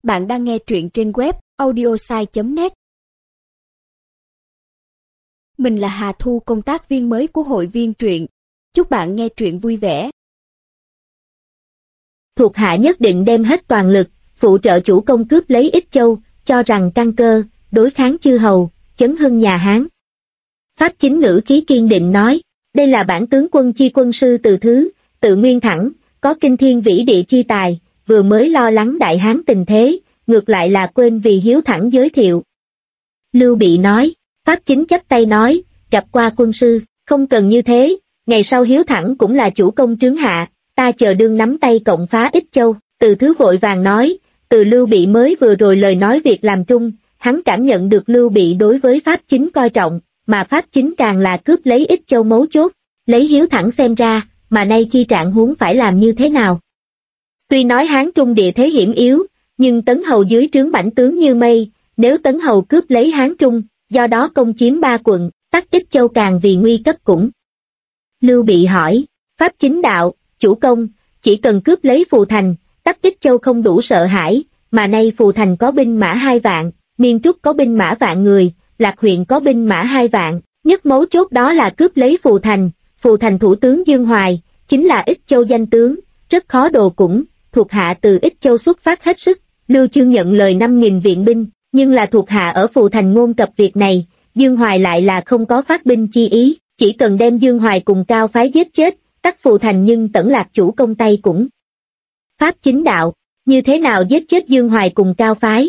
Bạn đang nghe truyện trên web audiosai.net. Mình là Hà Thu, công tác viên mới của hội viên truyện. Chúc bạn nghe truyện vui vẻ. Thuộc hạ nhất định đem hết toàn lực, phụ trợ chủ công cướp lấy Ích Châu, cho rằng căn cơ, đối kháng chư hầu, chấn hưng nhà Hán. Pháp Chính ngữ khí kiên định nói, đây là bản tướng quân chi quân sư Từ Thứ, tự nguyên thẳng, có kinh thiên vĩ địa chi tài, vừa mới lo lắng Đại Hán tình thế, ngược lại là quên vì hiếu thẳng giới thiệu. Lưu Bị nói, Pháp Chính chắp tay nói, gặp qua quân sư, không cần như thế, ngày sau hiếu thẳng cũng là chủ công trướng hạ, ta chờ đương nắm tay cộng phá Ích Châu. Từ Thứ vội vàng nói, từ Lưu Bị mới vừa rồi lời nói việc làm trung, hắn cảm nhận được Lưu Bị đối với Pháp Chính coi trọng, mà Pháp Chính càng là cướp lấy Ích Châu mấu chốt, lấy hiếu thẳng xem ra, mà nay chi trạng huống phải làm như thế nào. Tuy nói Hán Trung địa thế hiểm yếu, nhưng Tấn Hầu dưới trướng bảnh tướng như mây, nếu Tấn Hầu cướp lấy Hán Trung, do đó công chiếm 3 quận, tắc Ích Châu càng vì nguy cấp cũng. Lưu Bị hỏi, Pháp Chính đạo, chủ công, chỉ cần cướp lấy Phù Thành, tắc Ích Châu không đủ sợ hãi, mà nay Phù Thành có binh mã 2 vạn, Miên Trúc có binh mã vạn người, Lạc huyện có binh mã 2 vạn, nhất mấu chốt đó là cướp lấy Phù Thành thủ tướng Dương Hoài, chính là Ích Châu danh tướng, rất khó đồ cũng, thuộc hạ từ Ích Châu xuất phát hết sức, Lưu Chương nhận lời 5.000 viện binh, nhưng là thuộc hạ ở Phù Thành ngôn cập việc này, Dương Hoài lại là không có phát binh chi ý, chỉ cần đem Dương Hoài cùng Cao phái giết chết, tắc Phù Thành nhưng tẩn lạc chủ công tay cũng. Pháp Chính đạo, như thế nào giết chết Dương Hoài cùng Cao phái?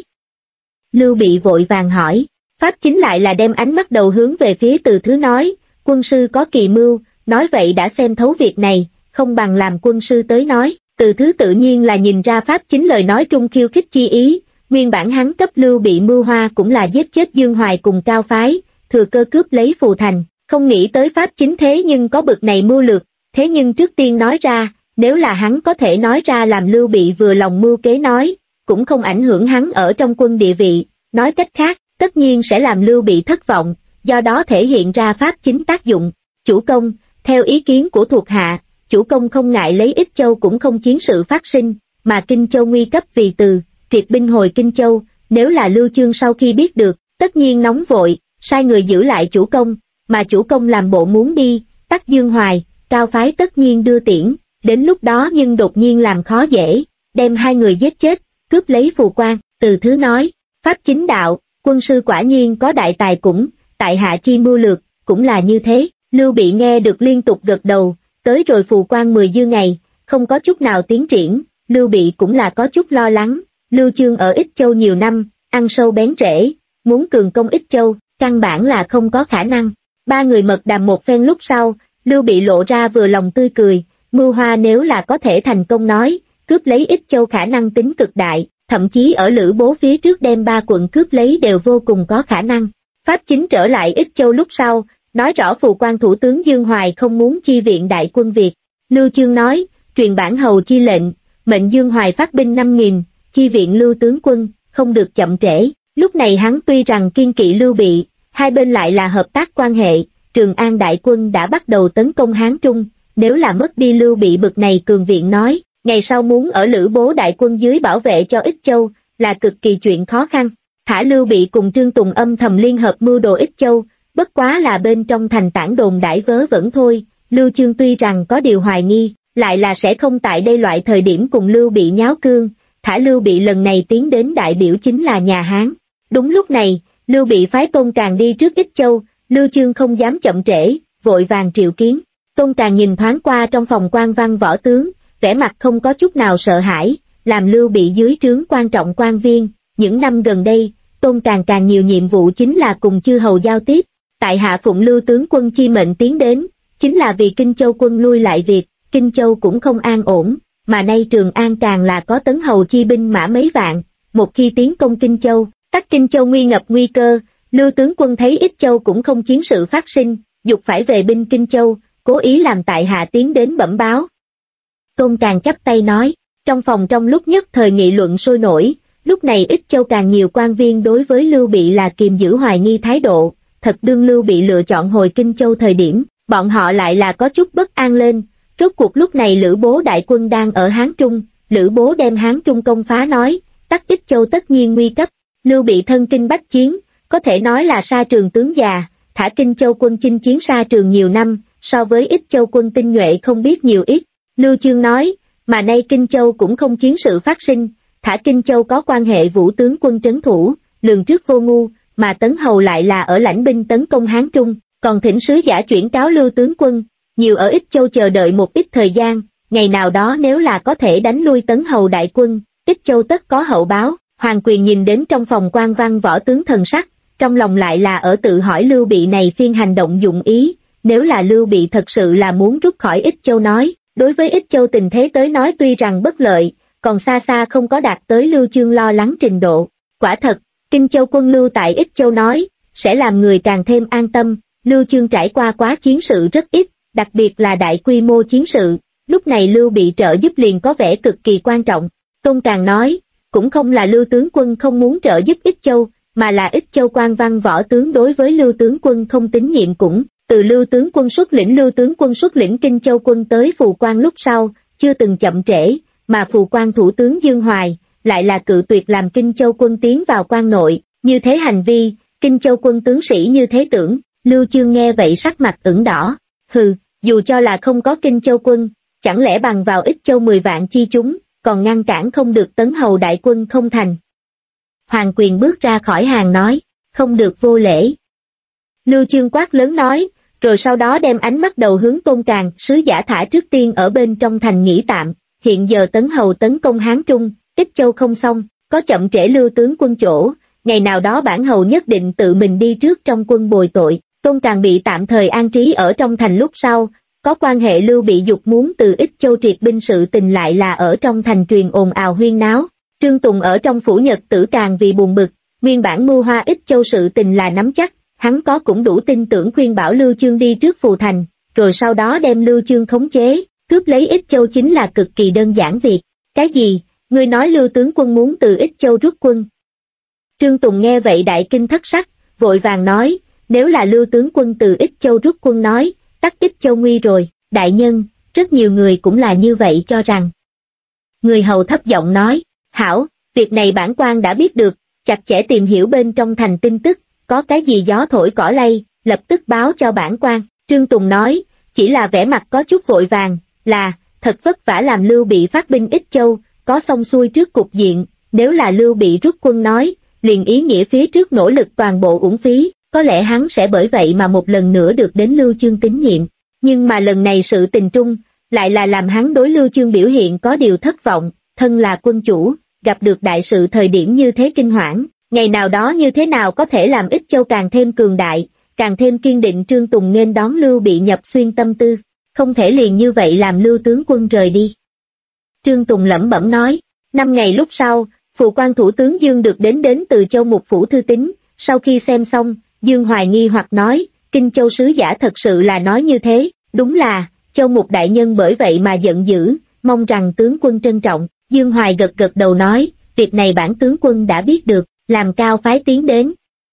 Lưu Bị vội vàng hỏi, Pháp Chính lại là đem ánh mắt đầu hướng về phía Từ Thứ nói, quân sư có kỳ mưu, nói vậy đã xem thấu việc này, không bằng làm quân sư tới nói. Từ Thứ tự nhiên là nhìn ra Pháp Chính lời nói trung khiêu khích chi ý, nguyên bản hắn cấp Lưu Bị mưu hoa cũng là giết chết Dương Hoài cùng Cao phái, thừa cơ cướp lấy Phù Thành, không nghĩ tới Pháp Chính thế nhưng có bực này mưu lược, thế nhưng trước tiên nói ra, nếu là hắn có thể nói ra làm Lưu Bị vừa lòng mưu kế nói, cũng không ảnh hưởng hắn ở trong quân địa vị, nói cách khác, tất nhiên sẽ làm Lưu Bị thất vọng, do đó thể hiện ra Pháp Chính tác dụng. Chủ công, theo ý kiến của thuộc hạ, chủ công không ngại lấy Ích Châu cũng không chiến sự phát sinh, mà Kinh Châu nguy cấp vì từ, triệt binh hồi Kinh Châu, nếu là Lưu Chương sau khi biết được, tất nhiên nóng vội, sai người giữ lại chủ công, mà chủ công làm bộ muốn đi, tắc Dương Hoài, Cao phái tất nhiên đưa tiễn, đến lúc đó nhưng đột nhiên làm khó dễ, đem 2 người giết chết, cướp lấy Phù Quan. Từ Thứ nói, Pháp Chính đạo, quân sư quả nhiên có đại tài cũng, tại hạ chi mưu lược, cũng là như thế. Lưu Bị nghe được liên tục gật đầu, tới rồi Phù Quan 10 dư ngày, không có chút nào tiến triển, Lưu Bị cũng là có chút lo lắng, Lưu Chương ở Ích Châu nhiều năm, ăn sâu bén rễ, muốn cường công Ích Châu, căn bản là không có khả năng. 3 người mật đàm một phen lúc sau, Lưu Bị lộ ra vừa lòng tươi cười, mưu hoa nếu là có thể thành công nói, cướp lấy Ích Châu khả năng tính cực đại, thậm chí ở Lữ Bố phía trước đem 3 quận cướp lấy đều vô cùng có khả năng. Pháp Chính trở lại Ích Châu lúc sau, nói rõ Phù Quan thủ tướng Dương Hoài không muốn chi viện đại quân Việt. Lưu Chương nói, truyền bản hầu chi lệnh, mệnh Dương Hoài phát binh 5.000, chi viện Lưu tướng quân, không được chậm trễ. Lúc này hắn tuy rằng kiên kỵ Lưu Bị, hai bên lại là hợp tác quan hệ, Trường An đại quân đã bắt đầu tấn công Hán Trung, nếu là mất đi Lưu Bị bực này cường viện nói, ngày sau muốn ở Lữ Bố đại quân dưới bảo vệ cho Ích Châu, là cực kỳ chuyện khó khăn. Thả Lưu Bị cùng Trương Tùng âm thầm liên hợp mưu đồ Ích Châu, bất quá là bên trong thành tản đồn đãi vớ vẩn thôi. Lưu Chương tuy rằng có điều hoài nghi, lại là sẽ không tại đây loại thời điểm cùng Lưu Bị nháo cương, thả Lưu Bị lần này tiến đến đại biểu chính là nhà Hán. Đúng lúc này, Lưu Bị phái Tôn Càn đi trước Ích Châu, Lưu Chương không dám chậm trễ, vội vàng triệu kiến. Tôn Càn nhìn thoáng qua trong phòng quan văn võ tướng, vẻ mặt không có chút nào sợ hãi, làm Lưu Bị dưới trướng quan trọng quan viên. Những năm gần đây, Tôn Càn càng nhiều nhiệm vụ chính là cùng chư hầu giao tiếp. Tại hạ phụng Lưu tướng quân chi mệnh tiến đến, chính là vì Kinh Châu quân lui lại việc, Kinh Châu cũng không an ổn, mà nay Trường An càng là có Tấn Hầu chi binh mã mấy vạn, một khi tiến công Kinh Châu, tắc Kinh Châu nguy ngập nguy cơ. Lưu tướng quân thấy Ích Châu cũng không chiến sự phát sinh, dục phải về binh Kinh Châu, cố ý làm tại hạ tiến đến bẩm báo. Tôn Càn chắp tay nói, trong phòng trong lúc nhất thời nghị luận sôi nổi, lúc này Ích Châu càng nhiều quan viên đối với Lưu Bị là kiềm giữ hoài nghi thái độ, thật đương Lưu Bị lựa chọn hồi Kinh Châu thời điểm, bọn họ lại là có chút bất an lên. Rốt cuộc lúc này Lữ Bố đại quân đang ở Hán Trung, Lữ Bố đem Hán Trung công phá nói, Tắc Ích Châu tất nhiên nguy cấp. Lưu Bị thân kinh bách chiến, có thể nói là sa trường tướng già, thả Kinh Châu quân chinh chiến sa trường nhiều năm, so với Ích Châu quân tinh nhuệ không biết nhiều ít. Lưu Chương nói, mà nay Kinh Châu cũng không chiến sự phát sinh, thả Kinh Châu có quan hệ Vũ tướng quân trấn thủ, lường trước vô ngu, mà Tấn Hầu lại là ở lãnh binh tấn công Hán Trung, còn thỉnh sứ giả chuyển cáo Lưu tướng quân, nhiều ở Ích Châu chờ đợi một ít thời gian, ngày nào đó nếu là có thể đánh lui Tấn Hầu đại quân, Ích Châu tất có hậu báo. Hoàng Quyền nhìn đến trong phòng quan văn võ tướng thần sắc, trong lòng lại là ở tự hỏi Lưu Bị này phiên hành động dụng ý, nếu là Lưu Bị thật sự là muốn rút khỏi Ích Châu nói, đối với Ích Châu tình thế tới nói tuy rằng bất lợi, còn xa xa không có đạt tới Lưu Chương lo lắng trình độ. Quả thật, Kinh Châu quân lưu tại Ích Châu nói, sẽ làm người càng thêm an tâm, Lưu Chương trải qua quá chiến sự rất ít, đặc biệt là đại quy mô chiến sự, lúc này Lưu Bị trợ giúp liền có vẻ cực kỳ quan trọng. Công Càng nói, cũng không là Lưu tướng quân không muốn trợ giúp Ích Châu, mà là Ích Châu quan văn võ tướng đối với Lưu tướng quân không tín nhiệm cũng, từ Lưu tướng quân xuất lĩnh Kinh Châu quân tới Phù Quan lúc sau, chưa từng chậm trễ, mà Phù Quan thủ tướng Dương Hoài, lại là cự tuyệt làm Kinh Châu quân tiến vào quan nội, như thế hành vi, Kinh Châu quân tướng sĩ như thế tưởng, Lưu Chương nghe vậy sắc mặt ửng đỏ, hừ, dù cho là không có Kinh Châu quân, chẳng lẽ bằng vào Ích Châu 10 vạn chi chúng, còn ngăn cản không được Tấn Hầu đại quân không thành. Hoàng Quyền bước ra khỏi hàng nói, không được vô lễ. Lưu Chương quát lớn nói, rồi sau đó đem ánh mắt đầu hướng Tôn Càng, sứ giả thả trước tiên ở bên trong thành nghỉ tạm, hiện giờ Tấn Hầu tấn công Hán Trung, Ích Châu không xong, có chậm trễ Lưu tướng quân chỗ, ngày nào đó bản hầu nhất định tự mình đi trước trong quân bồi tội. Tôn Càng bị tạm thời an trí ở trong thành lúc sau, có quan hệ Lưu Bị dục muốn từ Ích Châu triệt binh sự tình lại là ở trong thành truyền ồn ào huyên náo. Trương Tùng ở trong phủ Nhật Tử càng vì buồn bực, nguyên bản mưu hoa Ích Châu sự tình là nắm chắc, hắn có cũng đủ tin tưởng khuyên bảo Lưu Chương đi trước Phù Thành, rồi sau đó đem Lưu Chương khống chế, cướp lấy Ích Châu chính là cực kỳ đơn giản việc. Cái gì? Ngươi nói Lưu tướng quân muốn từ Ích Châu rút quân? Trương Tùng nghe vậy đại kinh thất sắc, vội vàng nói, nếu là Lưu tướng quân từ Ích Châu rút quân nói, tắc Ích Châu nguy rồi, đại nhân, rất nhiều người cũng là như vậy cho rằng. Người hầu thấp giọng nói, hảo, việc này bản quan đã biết được, chặt chẽ tìm hiểu bên trong thành tin tức, có cái gì gió thổi cỏ lay, lập tức báo cho bản quan. Trương Tùng nói, chỉ là vẻ mặt có chút vội vàng, là, thật vất vả làm Lưu Bị phát binh Ích Châu, có xong xuôi trước cục diện, nếu là Lưu Bị rút quân nói, liền ý nghĩa phía trước nỗ lực toàn bộ uổng phí, có lẽ hắn sẽ bởi vậy mà một lần nữa được đến Lưu Chương tín nhiệm. Nhưng mà lần này sự tình trung, lại là làm hắn đối Lưu Chương biểu hiện có điều thất vọng, thân là quân chủ, gặp được đại sự thời điểm như thế kinh hoảng, ngày nào đó như thế nào có thể làm Ích Châu càng thêm cường đại, càng thêm kiên định. Trương Tùng nghênh đón Lưu Bị nhập xuyên tâm tư, không thể liền như vậy làm Lưu tướng quân rời đi. Trương Tùng lẩm bẩm nói, 5 ngày lúc sau, Phù Quan thủ tướng Dương được đến từ Châu Mục phủ thư tín, sau khi xem xong, Dương Hoài nghi hoặc nói, Kinh Châu sứ giả thật sự là nói như thế, đúng là, Châu Mục đại nhân bởi vậy mà giận dữ, mong rằng tướng quân trân trọng. Dương Hoài gật gật đầu nói, việc này bản tướng quân đã biết được, làm cao phái tiến đến.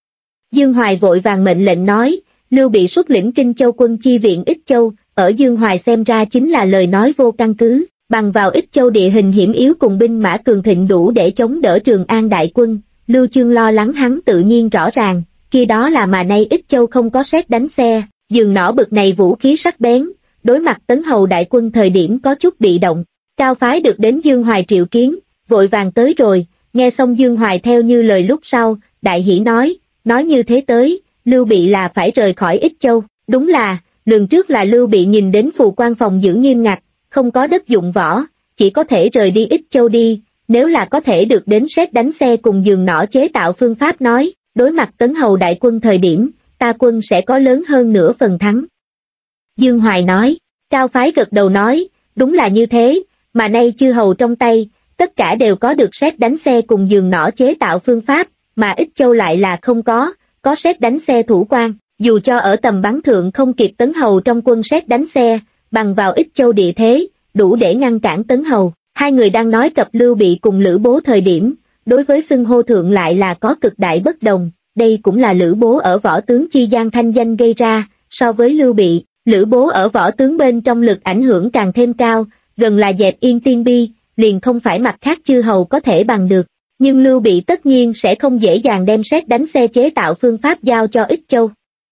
Dương Hoài vội vàng mệnh lệnh nói, Lưu Bị xuất lĩnh Kinh Châu quân chi viện Ích Châu, ở Dương Hoài xem ra chính là lời nói vô căn cứ, bằng vào Ích Châu địa hình hiểm yếu cùng binh mã cường thịnh đủ để chống đỡ Trường An đại quân, Lưu Chương lo lắng hắn tự nhiên rõ ràng, kia đó là mà nay Ích Châu không có sét đánh xe, giường nỏ bực này vũ khí sắc bén, đối mặt Tấn Hầu đại quân thời điểm có chút bị động. Cao phái được đến Dương Hoài triệu kiến, vội vàng tới rồi, nghe xong Dương Hoài theo như lời lúc sau, đại hỉ nói như thế tới, Lưu Bị là phải rời khỏi Ích Châu, đúng là, lường trước là Lưu Bị nhìn đến Phù Quan phòng giữ nghiêm ngặt, không có đất dụng võ, chỉ có thể rời đi Ích Châu đi, nếu là có thể được đến sét đánh xe cùng giường nỏ chế tạo phương pháp nói, đối mặt Tấn Hầu đại quân thời điểm, ta quân sẽ có lớn hơn nửa phần thắng. Dương Hoài nói, Cao phái gật đầu nói, đúng là như thế, mà nay chư hầu trong tay, tất cả đều có được sét đánh xe cùng giường nỏ chế tạo phương pháp, mà Ích Châu lại là không có sét đánh xe thủ quan, dù cho ở tầm bắn thượng không kịp Tấn Hầu trong quân sét đánh xe, bằng vào Ích Châu địa thế, đủ để ngăn cản Tấn Hầu. Hai người đang nói cập Lưu Bị cùng Lữ Bố thời điểm, đối với xưng hô thượng lại là có cực đại bất đồng, đây cũng là Lữ Bố ở võ tướng chi gian thanh danh gây ra, so với Lưu Bị, Lữ Bố ở võ tướng bên trong lực ảnh hưởng càng thêm cao, gần là dẹp yên tiên bi, liền không phải mặt khác chư hầu có thể bằng được. nhưng Lưu Bị tất nhiên sẽ không dễ dàng đem sét đánh xe chế tạo phương pháp giao cho Ích Châu.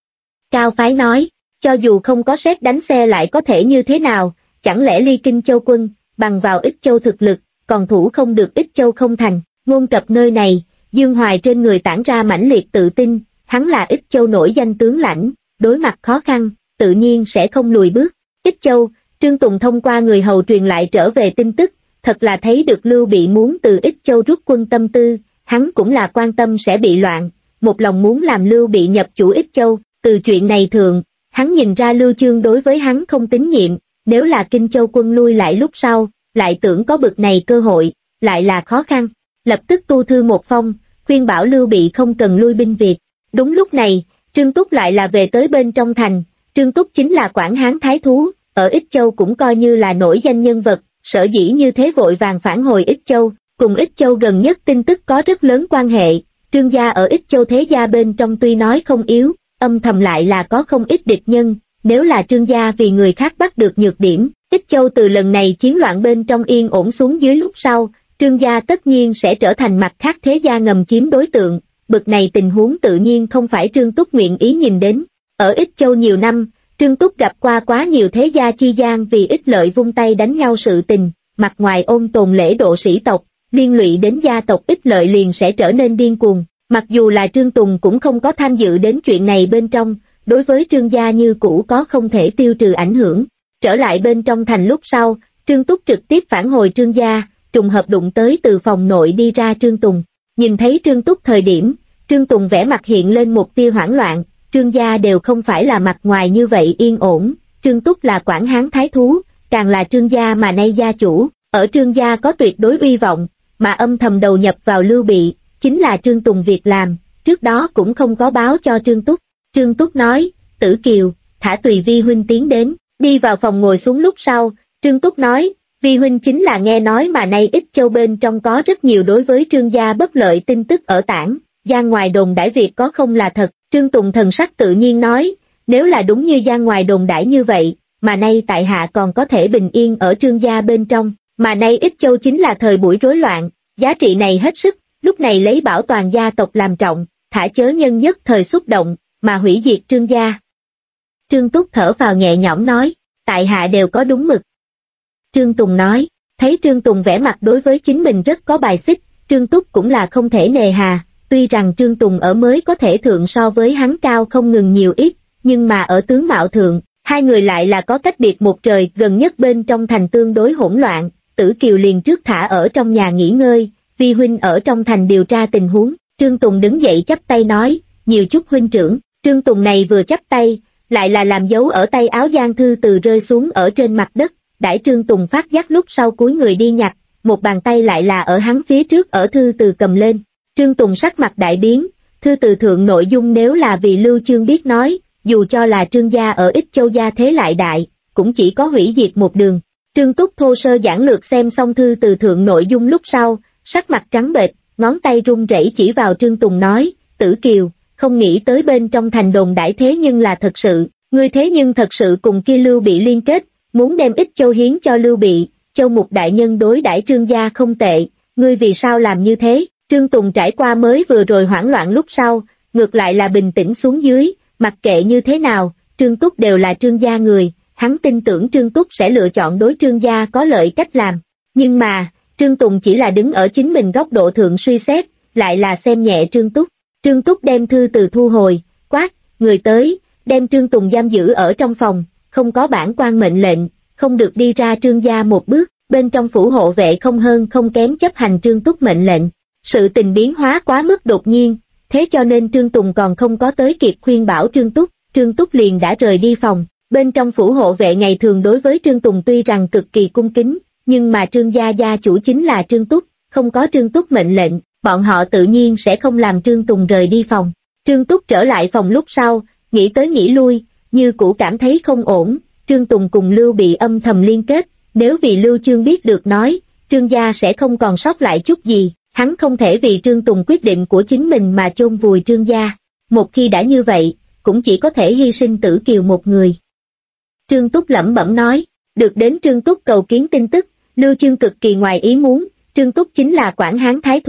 Cao Phái nói, cho dù không có sét đánh xe lại có thể như thế nào, chẳng lẽ Ly Kinh Châu quân, bằng vào Ích Châu thực lực, còn thủ không được Ích Châu không thành. Ngôn cập nơi này, Dương Hoài trên người tản ra mãnh liệt tự tin, hắn là Ích Châu nổi danh tướng lãnh, đối mặt khó khăn, tự nhiên sẽ không lùi bước. Ích Châu, Trương Tùng thông qua người hầu truyền lại trở về tin tức, thật là thấy được Lưu Bị muốn từ Ích Châu rút quân tâm tư, hắn cũng là quan tâm sẽ bị loạn, một lòng muốn làm Lưu Bị nhập chủ Ích Châu. Từ chuyện này thường, hắn nhìn ra Lưu Chương đối với hắn không tín nhiệm, nếu là Kinh Châu quân lui lại lúc sau, lại tưởng có bực này cơ hội, lại là khó khăn. Lập tức tu thư một phong, khuyên bảo Lưu Bị không cần lui binh Việt. Đúng lúc này, Trương Túc lại là về tới bên trong thành. Trương Túc chính là Quảng Hán Thái Thú, ở Ích Châu cũng coi như là nổi danh nhân vật, sở dĩ như thế vội vàng phản hồi Ích Châu, cùng Ích Châu gần nhất tin tức có rất lớn quan hệ. Trương gia ở Ích Châu thế gia bên trong tuy nói không yếu, âm thầm lại là có không ít địch nhân, nếu là Trương gia vì người khác bắt được nhược điểm, Ích Châu từ lần này chiến loạn bên trong yên ổn xuống dưới lúc sau, Trương gia tất nhiên sẽ trở thành mặt khác thế gia ngầm chiếm đối tượng, bực này tình huống tự nhiên không phải Trương Túc nguyện ý nhìn đến. Ở Ích Châu nhiều năm, Trương Túc gặp qua quá nhiều thế gia chi gian vì ích lợi vung tay đánh nhau sự tình, mặt ngoài ôn tồn lễ độ sĩ tộc, liên lụy đến gia tộc ích lợi liền sẽ trở nên điên cuồng. Mặc dù là Trương Tùng cũng không có tham dự đến chuyện này bên trong, đối với Trương gia như cũ có không thể tiêu trừ ảnh hưởng. Trở lại bên trong thành lúc sau, Trương Túc trực tiếp phản hồi Trương gia, trùng hợp đụng tới từ phòng nội đi ra Trương Tùng. Nhìn thấy Trương Túc thời điểm, Trương Tùng vẻ mặt hiện lên một tia hoảng loạn, Trương gia đều không phải là mặt ngoài như vậy yên ổn, Trương Túc là Quảng Hán Thái Thú, càng là Trương gia mà nay gia chủ, ở Trương gia có tuyệt đối uy vọng, mà âm thầm đầu nhập vào Lưu Bị, chính là Trương Tùng việc làm, trước đó cũng không có báo cho Trương Túc. Trương Túc nói, Tử Kiều, thả tùy vi huynh tiến đến, đi vào phòng ngồi xuống lúc sau, Trương Túc nói, vi huynh chính là nghe nói mà nay Ích Châu bên trong có rất nhiều đối với Trương gia bất lợi tin tức ở tảng, gian ngoài đồn đãi việc có không là thật. Trương Tùng thần sắc tự nhiên nói, nếu là đúng như gian ngoài đồn đãi như vậy, mà nay tại hạ còn có thể bình yên ở Trương gia bên trong, mà nay Ích Châu chính là thời buổi rối loạn, giá trị này hết sức, lúc này lấy bảo toàn gia tộc làm trọng, thả chớ nhân nhất thời xúc động, mà hủy diệt Trương gia. Trương Túc thở vào nhẹ nhõm nói, tại hạ đều có đúng mực. Trương Tùng nói, thấy Trương Tùng vẻ mặt đối với chính mình rất có bài xích, Trương Túc cũng là không thể nề hà, tuy rằng Trương Tùng ở mới có thể thượng so với hắn cao không ngừng nhiều ít, nhưng mà ở tướng mạo thượng, hai người lại là có cách biệt một trời, gần nhất bên trong thành tương đối hỗn loạn, Tử Kiều liền trước thả ở trong nhà nghỉ ngơi, vi huynh ở trong thành điều tra tình huống. Trương Tùng đứng dậy chắp tay nói, nhiều chúc huynh trưởng. Trương Tùng này vừa chắp tay, lại là làm dấu ở tay áo Giang Thư Từ rơi xuống ở trên mặt đất, đãi Trương Tùng phát giác lúc sau cúi người đi nhặt, một bàn tay lại là ở hắn phía trước ở Thư Từ cầm lên. Trương Tùng sắc mặt đại biến, Thư Từ thượng nội dung nếu là vì Lưu Chương biết nói, dù cho là Trương gia ở Ích Châu gia thế lại đại, cũng chỉ có hủy diệt một đường. Trương Túc thô sơ giản lược xem xong Thư Từ thượng nội dung lúc sau, sắc mặt trắng bệch, ngón tay run rẩy chỉ vào Trương Tùng nói, Tử Kiều, không nghĩ tới bên trong thành đồn đãi thế nhưng là thật sự, ngươi thế nhưng thật sự cùng kia Lưu Bị liên kết, muốn đem Ích Châu hiến cho Lưu Bị, Châu Mục đại nhân đối đãi Trương gia không tệ, ngươi vì sao làm như thế? Trương Tùng trải qua mới vừa rồi hoảng loạn lúc sau, ngược lại là bình tĩnh xuống dưới, mặc kệ như thế nào, Trương Túc đều là Trương gia người, hắn tin tưởng Trương Túc sẽ lựa chọn đối Trương gia có lợi cách làm. Nhưng mà, Trương Tùng chỉ là đứng ở chính mình góc độ thượng suy xét, lại là xem nhẹ Trương Túc. Trương Túc đem Thư Từ thu hồi, quát, người tới, đem Trương Tùng giam giữ ở trong phòng, không có bản quan mệnh lệnh, không được đi ra Trương gia một bước, bên trong phủ hộ vệ không hơn không kém chấp hành Trương Túc mệnh lệnh. Sự tình biến hóa quá mức đột nhiên, thế cho nên Trương Tùng còn không có tới kịp khuyên bảo Trương Túc liền đã rời đi phòng. Bên trong phủ hộ vệ ngày thường đối với Trương Tùng tuy rằng cực kỳ cung kính, nhưng mà Trương gia gia chủ chính là Trương Túc, không có Trương Túc mệnh lệnh, bọn họ tự nhiên sẽ không làm Trương Tùng rời đi phòng. Trương Túc trở lại phòng lúc sau, nghĩ tới nghĩ lui, như cũ cảm thấy không ổn, Trương Tùng cùng Lưu Bị âm thầm liên kết, nếu vì Lưu Chương biết được nói, Trương gia sẽ không còn sót lại chút gì, hắn không thể vì Trương Tùng quyết định của chính mình mà chôn vùi Trương gia, một khi đã như vậy, cũng chỉ có thể hy sinh Tử Kiều một người. Trương Túc lẩm bẩm nói, được đến Trương Túc cầu kiến tin tức, Lưu Chương cực kỳ ngoài ý muốn, Trương Túc chính là Quảng Hán Thái Thú,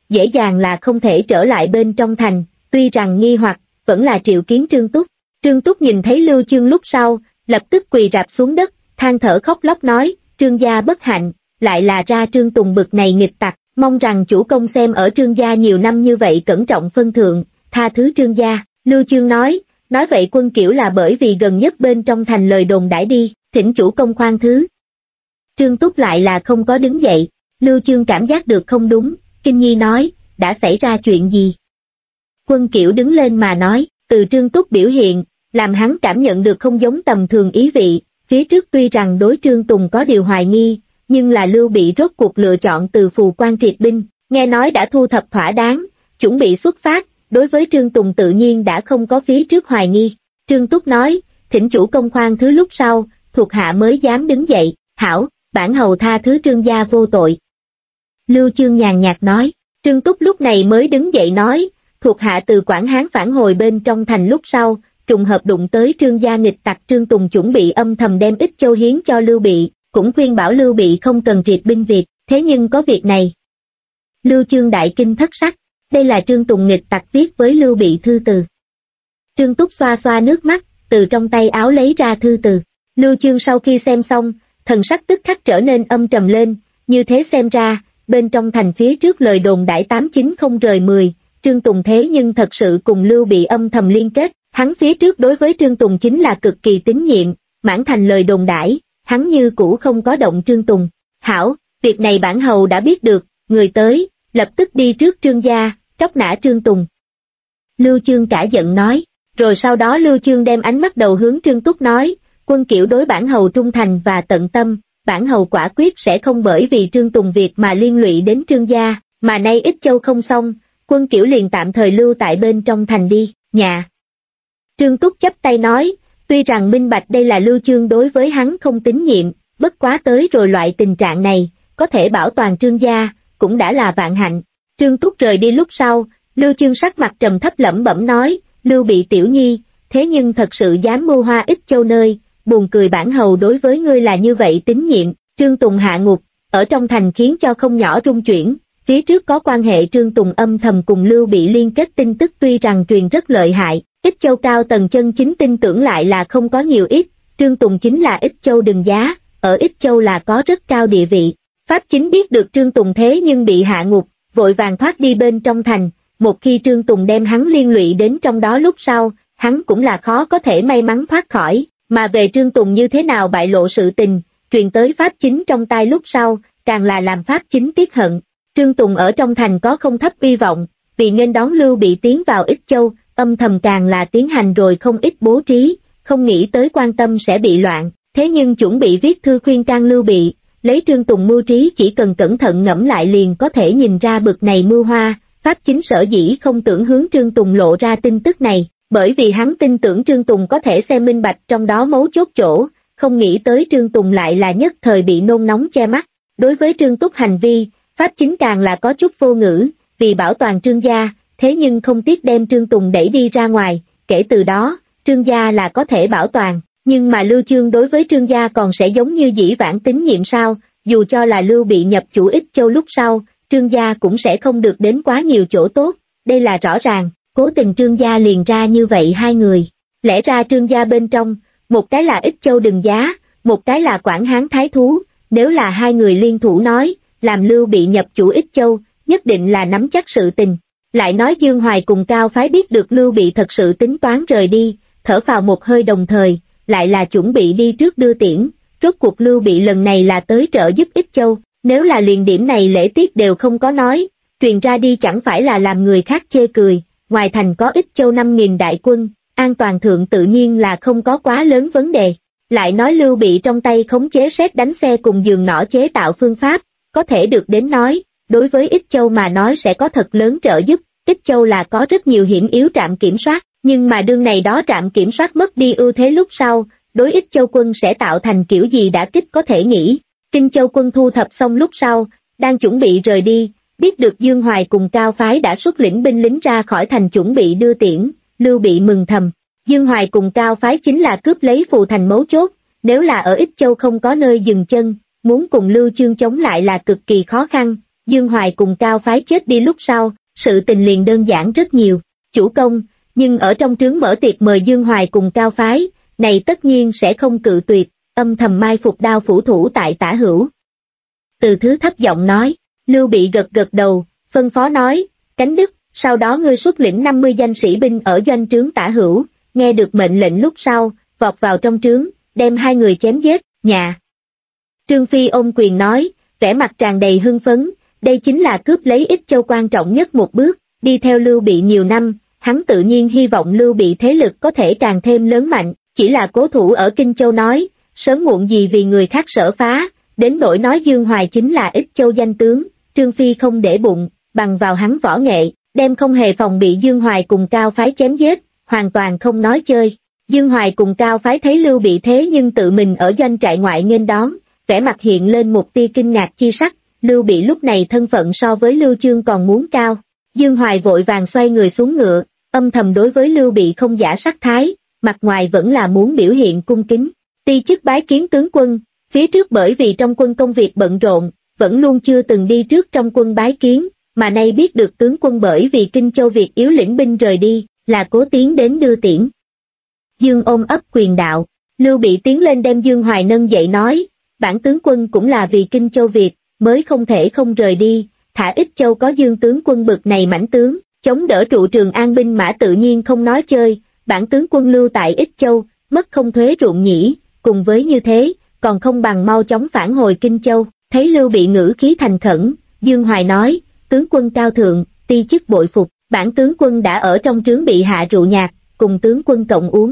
dễ dàng là không thể trở lại bên trong thành, tuy rằng nghi hoặc, vẫn là triệu kiến Trương Túc. Trương Túc nhìn thấy Lưu Chương lúc sau, lập tức quỳ rạp xuống đất, than thở khóc lóc nói, Trương gia bất hạnh, lại là ra Trương Tùng bực này nghịch tặc, mong rằng chủ công xem ở Trương gia nhiều năm như vậy cẩn trọng phân thượng, tha thứ Trương gia. Lưu Chương nói vậy Quân Kiểu là bởi vì gần nhất bên trong thành lời đồn đãi đi, thỉnh chủ công khoan thứ. Trương Túc lại là không có đứng dậy, Lưu Chương cảm giác được không đúng, kinh nhi nói, đã xảy ra chuyện gì? Quân Kiểu đứng lên mà nói, từ Trương Túc biểu hiện, làm hắn cảm nhận được không giống tầm thường ý vị, phía trước tuy rằng đối Trương Tùng có điều hoài nghi, nhưng là Lưu Bị rốt cuộc lựa chọn từ phù quan triệt binh, nghe nói đã thu thập thỏa đáng, chuẩn bị xuất phát, đối với Trương Tùng tự nhiên đã không có phía trước hoài nghi. Trương Túc nói, thỉnh chủ công khoan thứ lúc sau, thuộc hạ mới dám đứng dậy, hảo, bản hầu tha thứ Trương gia vô tội. Lưu Chương nhàn nhạt nói, Trương Túc lúc này mới đứng dậy nói, thuộc hạ từ Quảng Hán phản hồi bên trong thành lúc sau, trùng hợp đụng tới Trương gia nghịch tặc Trương Tùng chuẩn bị âm thầm đem Ích Châu hiến cho Lưu Bị, cũng khuyên bảo Lưu Bị không cần triệt binh Việt, thế nhưng có việc này. Lưu Chương đại kinh thất sắc, đây là Trương Tùng nghịch tặc viết với Lưu Bị thư từ. Trương Túc xoa xoa nước mắt, từ trong tay áo lấy ra thư từ. Lưu Chương sau khi xem xong, thần sắc tức khắc trở nên âm trầm lên, như thế xem ra, bên trong thành phía trước lời đồn đãi 890-10, Trương Tùng thế nhưng thật sự cùng Lưu Bị âm thầm liên kết, hắn phía trước đối với Trương Tùng chính là cực kỳ tín nhiệm, mãn thành lời đồn đãi, hắn như cũ không có động Trương Tùng. Hảo, việc này bản hầu đã biết được, người tới, lập tức đi trước Trương gia, tróc nã Trương Tùng. Lưu Chương cả giận nói, rồi sau đó Lưu Chương đem ánh mắt đầu hướng Trương Túc nói, Quân Kiểu đối bản hầu trung thành và tận tâm, bản hầu quả quyết sẽ không bởi vì Trương Tùng việc mà liên lụy đến Trương gia, mà nay Ích Châu không xong, Quân Kiểu liền tạm thời lưu tại bên trong thành đi, nhà. Trương Túc chắp tay nói, tuy rằng minh bạch đây là Lưu Chương đối với hắn không tín nhiệm, bất quá tới rồi loại tình trạng này, có thể bảo toàn Trương gia, cũng đã là vạn hạnh. Trương Túc rời đi lúc sau, Lưu Chương sắc mặt trầm thấp lẩm bẩm nói, Lưu Bị tiểu nhi, thế nhưng thật sự dám mưu hoa Ích Châu nơi, buồn cười bản hầu đối với ngươi là như vậy tín nhiệm. Trương Tùng hạ ngục, ở trong thành khiến cho không nhỏ rung chuyển, phía trước có quan hệ Trương Tùng âm thầm cùng Lưu Bị liên kết tin tức tuy rằng truyền rất lợi hại, Ích Châu cao tầng chân chính tin tưởng lại là không có nhiều ít, Trương Tùng chính là Ích Châu đừng giá, ở Ích Châu là có rất cao địa vị. Pháp chính biết được Trương Tùng thế nhưng bị hạ ngục, vội vàng thoát đi bên trong thành, một khi Trương Tùng đem hắn liên lụy đến trong đó lúc sau, hắn cũng là khó có thể may mắn thoát khỏi, mà về Trương Tùng như thế nào bại lộ sự tình, truyền tới Pháp chính trong tai lúc sau, càng là làm Pháp chính tiếc hận. Trương Tùng ở trong thành có không thấp uy vọng, vì nghênh đón Lưu Bị tiến vào Ích Châu, âm thầm càng là tiến hành rồi không ít bố trí, không nghĩ tới quan tâm sẽ bị loạn, thế nhưng chuẩn bị viết thư khuyên can Lưu Bị, lấy Trương Tùng mưu trí chỉ cần cẩn thận ngẫm lại liền có thể nhìn ra bực này mưu hoa. Pháp chính sở dĩ không tưởng hướng Trương Tùng lộ ra tin tức này, bởi vì hắn tin tưởng Trương Tùng có thể xem minh bạch trong đó mấu chốt chỗ, không nghĩ tới Trương Tùng lại là nhất thời bị nôn nóng che mắt. Đối với Trương Túc hành vi, Pháp chính càng là có chút vô ngữ, vì bảo toàn Trương gia, thế nhưng không tiếc đem Trương Tùng đẩy đi ra ngoài, kể từ đó, Trương gia là có thể bảo toàn, nhưng mà Lưu Chương đối với Trương gia còn sẽ giống như dĩ vãng tín nhiệm sao, dù cho là Lưu Bị nhập chủ Ích Châu lúc sau, Trương gia cũng sẽ không được đến quá nhiều chỗ tốt, đây là rõ ràng, cố tình Trương gia liền ra như vậy hai người, lẽ ra Trương gia bên trong, một cái là Ích Châu đừng giá, một cái là Quảng Hán Thái Thú, nếu là hai người liên thủ nói, làm Lưu Bị nhập chủ Ích Châu, nhất định là nắm chắc sự tình. Lại nói Dương Hoài cùng Cao Phái biết được Lưu Bị thật sự tính toán rời đi, thở phào một hơi đồng thời, lại là chuẩn bị đi trước đưa tiễn, rốt cuộc Lưu Bị lần này là tới trợ giúp Ích Châu, nếu là liền điểm này lễ tiết đều không có nói, truyền ra đi chẳng phải là làm người khác chê cười, ngoài thành có Ích Châu 5.000 đại quân, an toàn thượng tự nhiên là không có quá lớn vấn đề. Lại nói Lưu Bị trong tay khống chế sét đánh xe cùng giường nỏ chế tạo phương pháp, có thể được đến nói, đối với Ích Châu mà nói sẽ có thật lớn trợ giúp. Ích Châu là có rất nhiều hiểm yếu trạm kiểm soát, nhưng mà đương này đó trạm kiểm soát mất đi ưu thế lúc sau, đối Ích Châu quân sẽ tạo thành kiểu gì đả kích có thể nghĩ. Kinh Châu quân thu thập xong lúc sau, đang chuẩn bị rời đi, biết được Dương Hoài cùng Cao Phái đã xuất lĩnh binh lính ra khỏi thành chuẩn bị đưa tiễn, Lưu Bị mừng thầm. Dương Hoài cùng Cao Phái chính là cướp lấy phù thành mấu chốt, nếu là ở Ích Châu không có nơi dừng chân, muốn cùng Lưu Chương chống lại là cực kỳ khó khăn, Dương Hoài cùng Cao Phái chết đi lúc sau, sự tình liền đơn giản rất nhiều. Chủ công, nhưng ở trong trướng mở tiệc mời Dương Hoài cùng Cao Phái, này tất nhiên sẽ không cự tuyệt, âm thầm mai phục đao phủ thủ tại Tả Hữu. Từ Thứ thấp giọng nói, Lưu Bị gật gật đầu, phân phó nói, Cánh Đức, sau đó ngươi xuất lĩnh 50 danh sĩ binh ở doanh trướng Tả Hữu, nghe được mệnh lệnh lúc sau, vọt vào trong trướng, đem hai người chém giết, nhà. Trương Phi ôm quyền nói, vẻ mặt tràn đầy hưng phấn, đây chính là cướp lấy Ích Châu quan trọng nhất một bước, đi theo Lưu Bị nhiều năm, hắn tự nhiên hy vọng Lưu Bị thế lực có thể càng thêm lớn mạnh, chỉ là cố thủ ở Kinh Châu nói, sớm muộn gì vì người khác sở phá, đến nỗi nói Dương Hoài chính là Ích Châu danh tướng, Trương Phi không để bụng, bằng vào hắn võ nghệ, đem không hề phòng bị Dương Hoài cùng Cao Phái chém giết, hoàn toàn không nói chơi. Dương Hoài cùng Cao Phái thấy Lưu Bị thế nhưng tự mình ở doanh trại ngoại nghênh đón, vẻ mặt hiện lên một tia kinh ngạc chi sắc, Lưu Bị lúc này thân phận so với Lưu Chương còn muốn cao. Dương Hoài vội vàng xoay người xuống ngựa, âm thầm đối với Lưu Bị không giả sắc thái, mặt ngoài vẫn là muốn biểu hiện cung kính. Ti chức bái kiến tướng quân, phía trước bởi vì trong quân công việc bận rộn, vẫn luôn chưa từng đi trước trong quân bái kiến, mà nay biết được tướng quân bởi vì Kinh Châu việc yếu lĩnh binh rời đi, là cố tiến đến đưa tiễn. Dương ôm ấp quyền đạo, Lưu Bị tiến lên đem Dương Hoài nâng dậy nói, bản tướng quân cũng là vì Kinh Châu việc, mới không thể không rời đi, thả Ích Châu có Dương tướng quân bực này mãnh tướng, chống đỡ trụ Trường An binh mã tự nhiên không nói chơi, bản tướng quân lưu tại Ích Châu, mất không thuế ruộng nhĩ, cùng với như thế, còn không bằng mau chóng phản hồi Kinh Châu. Thấy Lưu Bị ngữ khí thành khẩn, Dương Hoài nói, tướng quân cao thượng, ti chức bội phục, bản tướng quân đã ở trong trướng bị hạ rượu nhạt, cùng tướng quân cộng uống.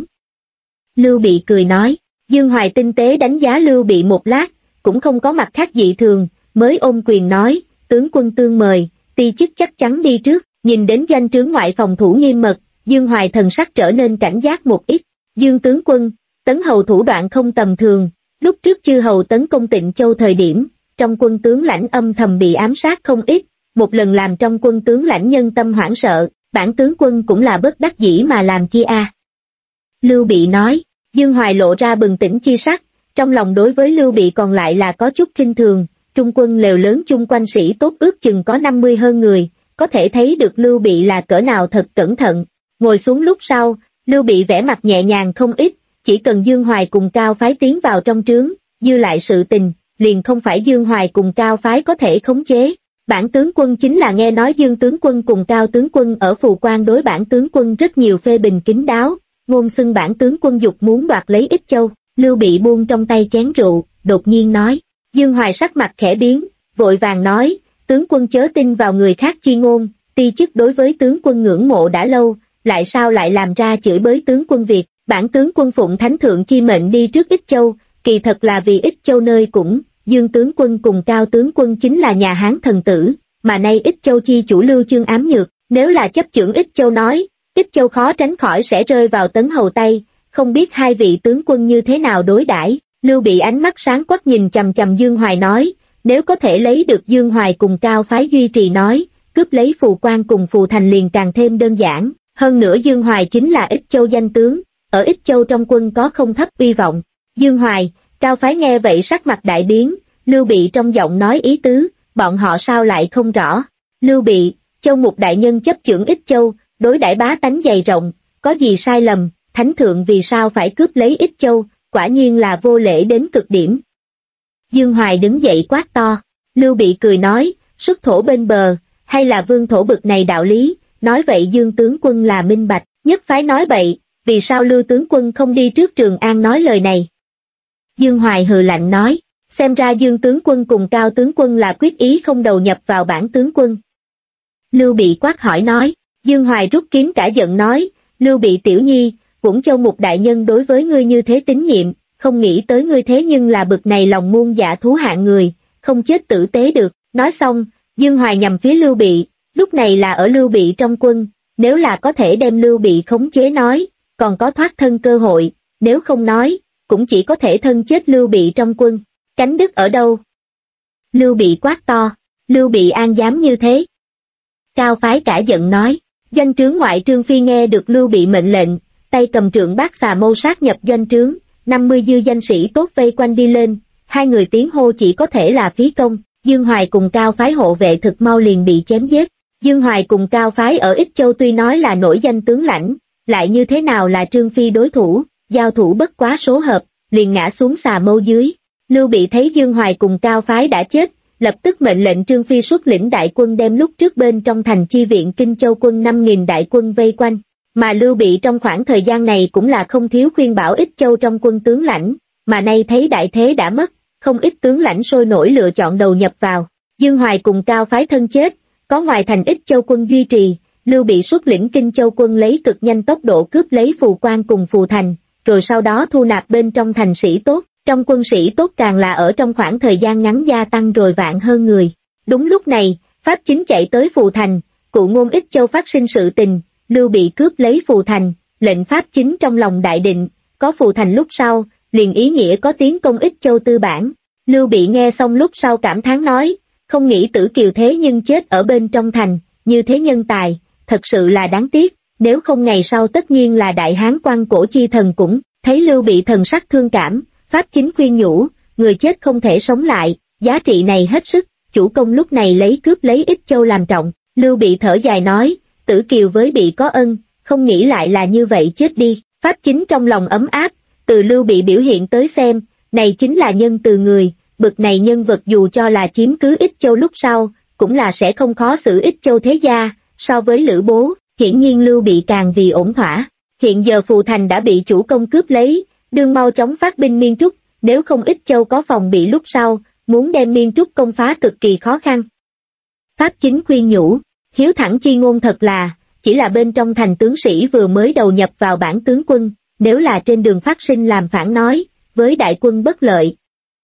Lưu Bị cười nói, Dương Hoài tinh tế đánh giá Lưu Bị một lát, cũng không có mặt khác dị thường, mới ôm quyền nói, tướng quân tương mời, ti chức chắc chắn đi trước. Nhìn đến doanh trướng ngoại phòng thủ nghiêm mật, Dương Hoài thần sắc trở nên cảnh giác một ít. Dương tướng quân, Tấn Hầu thủ đoạn không tầm thường, lúc trước chư hầu tấn công Tịnh Châu thời điểm, trong quân tướng lãnh âm thầm bị ám sát không ít, một lần làm trong quân tướng lãnh nhân tâm hoảng sợ, bản tướng quân cũng là bất đắc dĩ mà làm chi a. Lưu Bị nói, Dương Hoài lộ ra bừng tỉnh chi sắc, trong lòng đối với Lưu Bị còn lại là có chút khinh thường, trung quân lều lớn chung quanh sĩ tốt ước chừng có 50 hơn người, có thể thấy được Lưu Bị là cỡ nào thật cẩn thận. Ngồi xuống lúc sau, Lưu Bị vẻ mặt nhẹ nhàng không ít, chỉ cần Dương Hoài cùng Cao Phái tiến vào trong trướng, dư lại sự tình, liền không phải Dương Hoài cùng Cao Phái có thể khống chế. Bản tướng quân chính là nghe nói Dương tướng quân cùng Cao tướng quân ở Phù Quan đối bản tướng quân rất nhiều phê bình kín đáo, ngôn xưng bản tướng quân dục muốn đoạt lấy Ích Châu. Lưu Bị buông trong tay chén rượu, đột nhiên nói. Dương Hoài sắc mặt khẽ biến, vội vàng nói, tướng quân chớ tin vào người khác chi ngôn, ti chức đối với tướng quân ngưỡng mộ đã lâu, lại sao lại làm ra chửi bới tướng quân việc, bản tướng quân phụng thánh thượng chi mệnh đi trước Ích Châu, kỳ thật là vì Ích Châu nơi cũng, Dương tướng quân cùng Cao tướng quân chính là nhà Hán thần tử, mà nay Ích Châu chi chủ Lưu Chương ám nhược, nếu là chấp chưởng Ích Châu nói, Ích Châu khó tránh khỏi sẽ rơi vào Tấn Hầu tay, không biết hai vị tướng quân như thế nào đối đãi. Lưu Bị ánh mắt sáng quắc nhìn chằm chằm Dương Hoài nói, nếu có thể lấy được Dương Hoài cùng Cao Phái duy trì nói, cướp lấy Phù Quan cùng Phù Thành liền càng thêm đơn giản, hơn nữa Dương Hoài chính là Ích Châu danh tướng, ở Ích Châu trong quân có không thấp uy vọng. Dương Hoài, Cao Phái nghe vậy sắc mặt đại biến, Lưu Bị trong giọng nói ý tứ, bọn họ sao lại không rõ. Lưu Bị, Châu Mục đại nhân chấp chưởng Ích Châu, đối đãi bá tánh dày rộng, có gì sai lầm, thánh thượng vì sao phải cướp lấy Ích Châu, quả nhiên là vô lễ đến cực điểm. Dương Hoài đứng dậy quát to, Lưu Bị cười nói, xuất thổ bên bờ, hay là vương thổ bực này đạo lý, nói vậy Dương tướng quân là minh bạch, nhất phái nói bậy, vì sao Lưu tướng quân không đi trước Trường An nói lời này. Dương Hoài hừ lạnh nói, xem ra Dương tướng quân cùng Cao tướng quân là quyết ý không đầu nhập vào bản tướng quân. Lưu Bị quát hỏi nói, Dương Hoài rút kiếm cả giận nói, Lưu Bị tiểu nhi, Quẩn Châu Mục đại nhân đối với ngươi như thế tín nhiệm, không nghĩ tới ngươi thế nhưng là bực này lòng muôn dạ thú hạng người, không chết tử tế được. Nói xong, Dương Hoài nhằm phía Lưu Bị, lúc này là ở Lưu Bị trong quân, nếu là có thể đem Lưu Bị khống chế nói, còn có thoát thân cơ hội, nếu không nói, cũng chỉ có thể thân chết Lưu Bị trong quân. Cánh Đức ở đâu? Lưu Bị quát to, Lưu Bị an dám như thế. Cao Phái cả giận nói, doanh trướng ngoại Trương Phi nghe được Lưu Bị mệnh lệnh, tay cầm trượng bát xà mâu sát nhập doanh trướng, 50 dư danh sĩ tốt vây quanh đi lên, hai người tiếng hô chỉ có thể là phí công. Dương Hoài cùng Cao phái hộ vệ thực mau liền bị chém giết. Dương Hoài cùng Cao phái ở Ích Châu tuy nói là nổi danh tướng lãnh, lại như thế nào là Trương Phi đối thủ, giao thủ bất quá số hợp, liền ngã xuống xà mâu dưới. Lưu Bị thấy Dương Hoài cùng Cao phái đã chết, lập tức mệnh lệnh Trương Phi xuất lĩnh đại quân đem lúc trước bên trong thành chi viện Kinh Châu quân 5.000 đại quân vây quanh, mà Lưu Bị trong khoảng thời gian này cũng là không thiếu khuyên bảo Ích Châu trong quân tướng lãnh, mà nay thấy đại thế đã mất, không ít tướng lãnh sôi nổi lựa chọn đầu nhập vào. Dương Hoài cùng Cao phái thân chết, có ngoài thành Ích Châu quân duy trì, Lưu Bị xuất lĩnh Kinh Châu quân lấy cực nhanh tốc độ cướp lấy Phù Quan cùng Phù Thành, rồi sau đó thu nạp bên trong thành sĩ tốt, trong quân sĩ tốt càng là ở trong khoảng thời gian ngắn gia tăng rồi vạn hơn người. Đúng lúc này, Pháp Chính chạy tới Phù Thành, Cụ Ngôn Ích Châu phát sinh sự tình, Lưu Bị cướp lấy Phù Thành, lệnh Pháp Chính trong lòng đại định, có Phù Thành lúc sau, liền ý nghĩa có tiến công Ích Châu tư bản. Lưu Bị nghe xong lúc sau cảm thán nói, không nghĩ Tử Kiều thế nhưng chết ở bên trong thành, như thế nhân tài, thật sự là đáng tiếc, nếu không ngày sau tất nhiên là đại hán quan cổ chi thần cũng. Thấy Lưu Bị thần sắc thương cảm, Pháp Chính khuyên nhủ, người chết không thể sống lại, giá trị này hết sức, chủ công lúc này lấy cướp lấy Ích Châu làm trọng. Lưu Bị thở dài nói, Tử Kiều với Bị có ân, không nghĩ lại là như vậy chết đi. Pháp Chính trong lòng ấm áp, từ Lưu Bị biểu hiện tới xem, này chính là nhân từ người, bực này nhân vật dù cho là chiếm cứ Ích Châu lúc sau, cũng là sẽ không khó xử Ích Châu thế gia, so với Lữ Bố, hiển nhiên Lưu Bị càng vì ổn thỏa. Hiện giờ Phù Thành đã bị chủ công cướp lấy, đương mau chóng phát binh Miên Trúc, nếu không Ích Châu có phòng bị lúc sau, muốn đem Miên Trúc công phá cực kỳ khó khăn. Pháp Chính khuyên nhủ, hiếu thẳng chi ngôn thật là, chỉ là bên trong thành tướng sĩ vừa mới đầu nhập vào bản tướng quân, nếu là trên đường phát sinh làm phản nói, với đại quân bất lợi.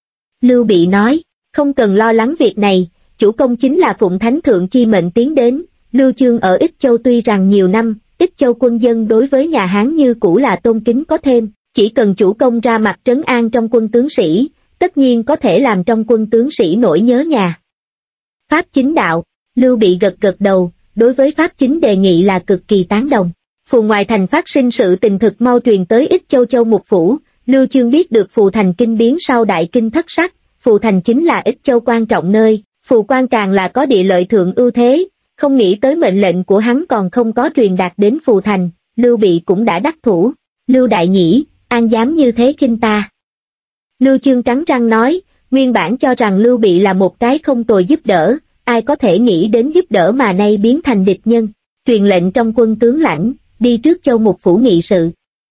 Lưu Bị nói, không cần lo lắng việc này, chủ công chính là phụng thánh thượng chi mệnh tiến đến, Lưu Chương ở Ích Châu tuy rằng nhiều năm, Ích Châu quân dân đối với nhà Hán như cũ là tôn kính có thêm, chỉ cần chủ công ra mặt trấn an trong quân tướng sĩ, tất nhiên có thể làm trong quân tướng sĩ nỗi nhớ nhà. Pháp Chính đạo, Lưu Bị gật gật đầu, đối với Pháp Chính đề nghị là cực kỳ tán đồng. Phù ngoại thành phát sinh sự tình thực mau truyền tới Ích Châu Châu Mục Phủ, Lưu Chương biết được Phù Thành kinh biến sau đại kinh thất sắc, Phù Thành chính là Ích Châu quan trọng nơi, Phù Quan càng là có địa lợi thượng ưu thế, không nghĩ tới mệnh lệnh của hắn còn không có truyền đạt đến Phù Thành, Lưu Bị cũng đã đắc thủ. Lưu Đại Nhĩ, an dám như thế khinh ta. Lưu Chương cắn răng nói, nguyên bản cho rằng Lưu Bị là một cái không tồi giúp đỡ, ai có thể nghĩ đến giúp đỡ mà nay biến thành địch nhân, truyền lệnh trong quân tướng lãnh, đi trước Châu Mục Phủ nghị sự.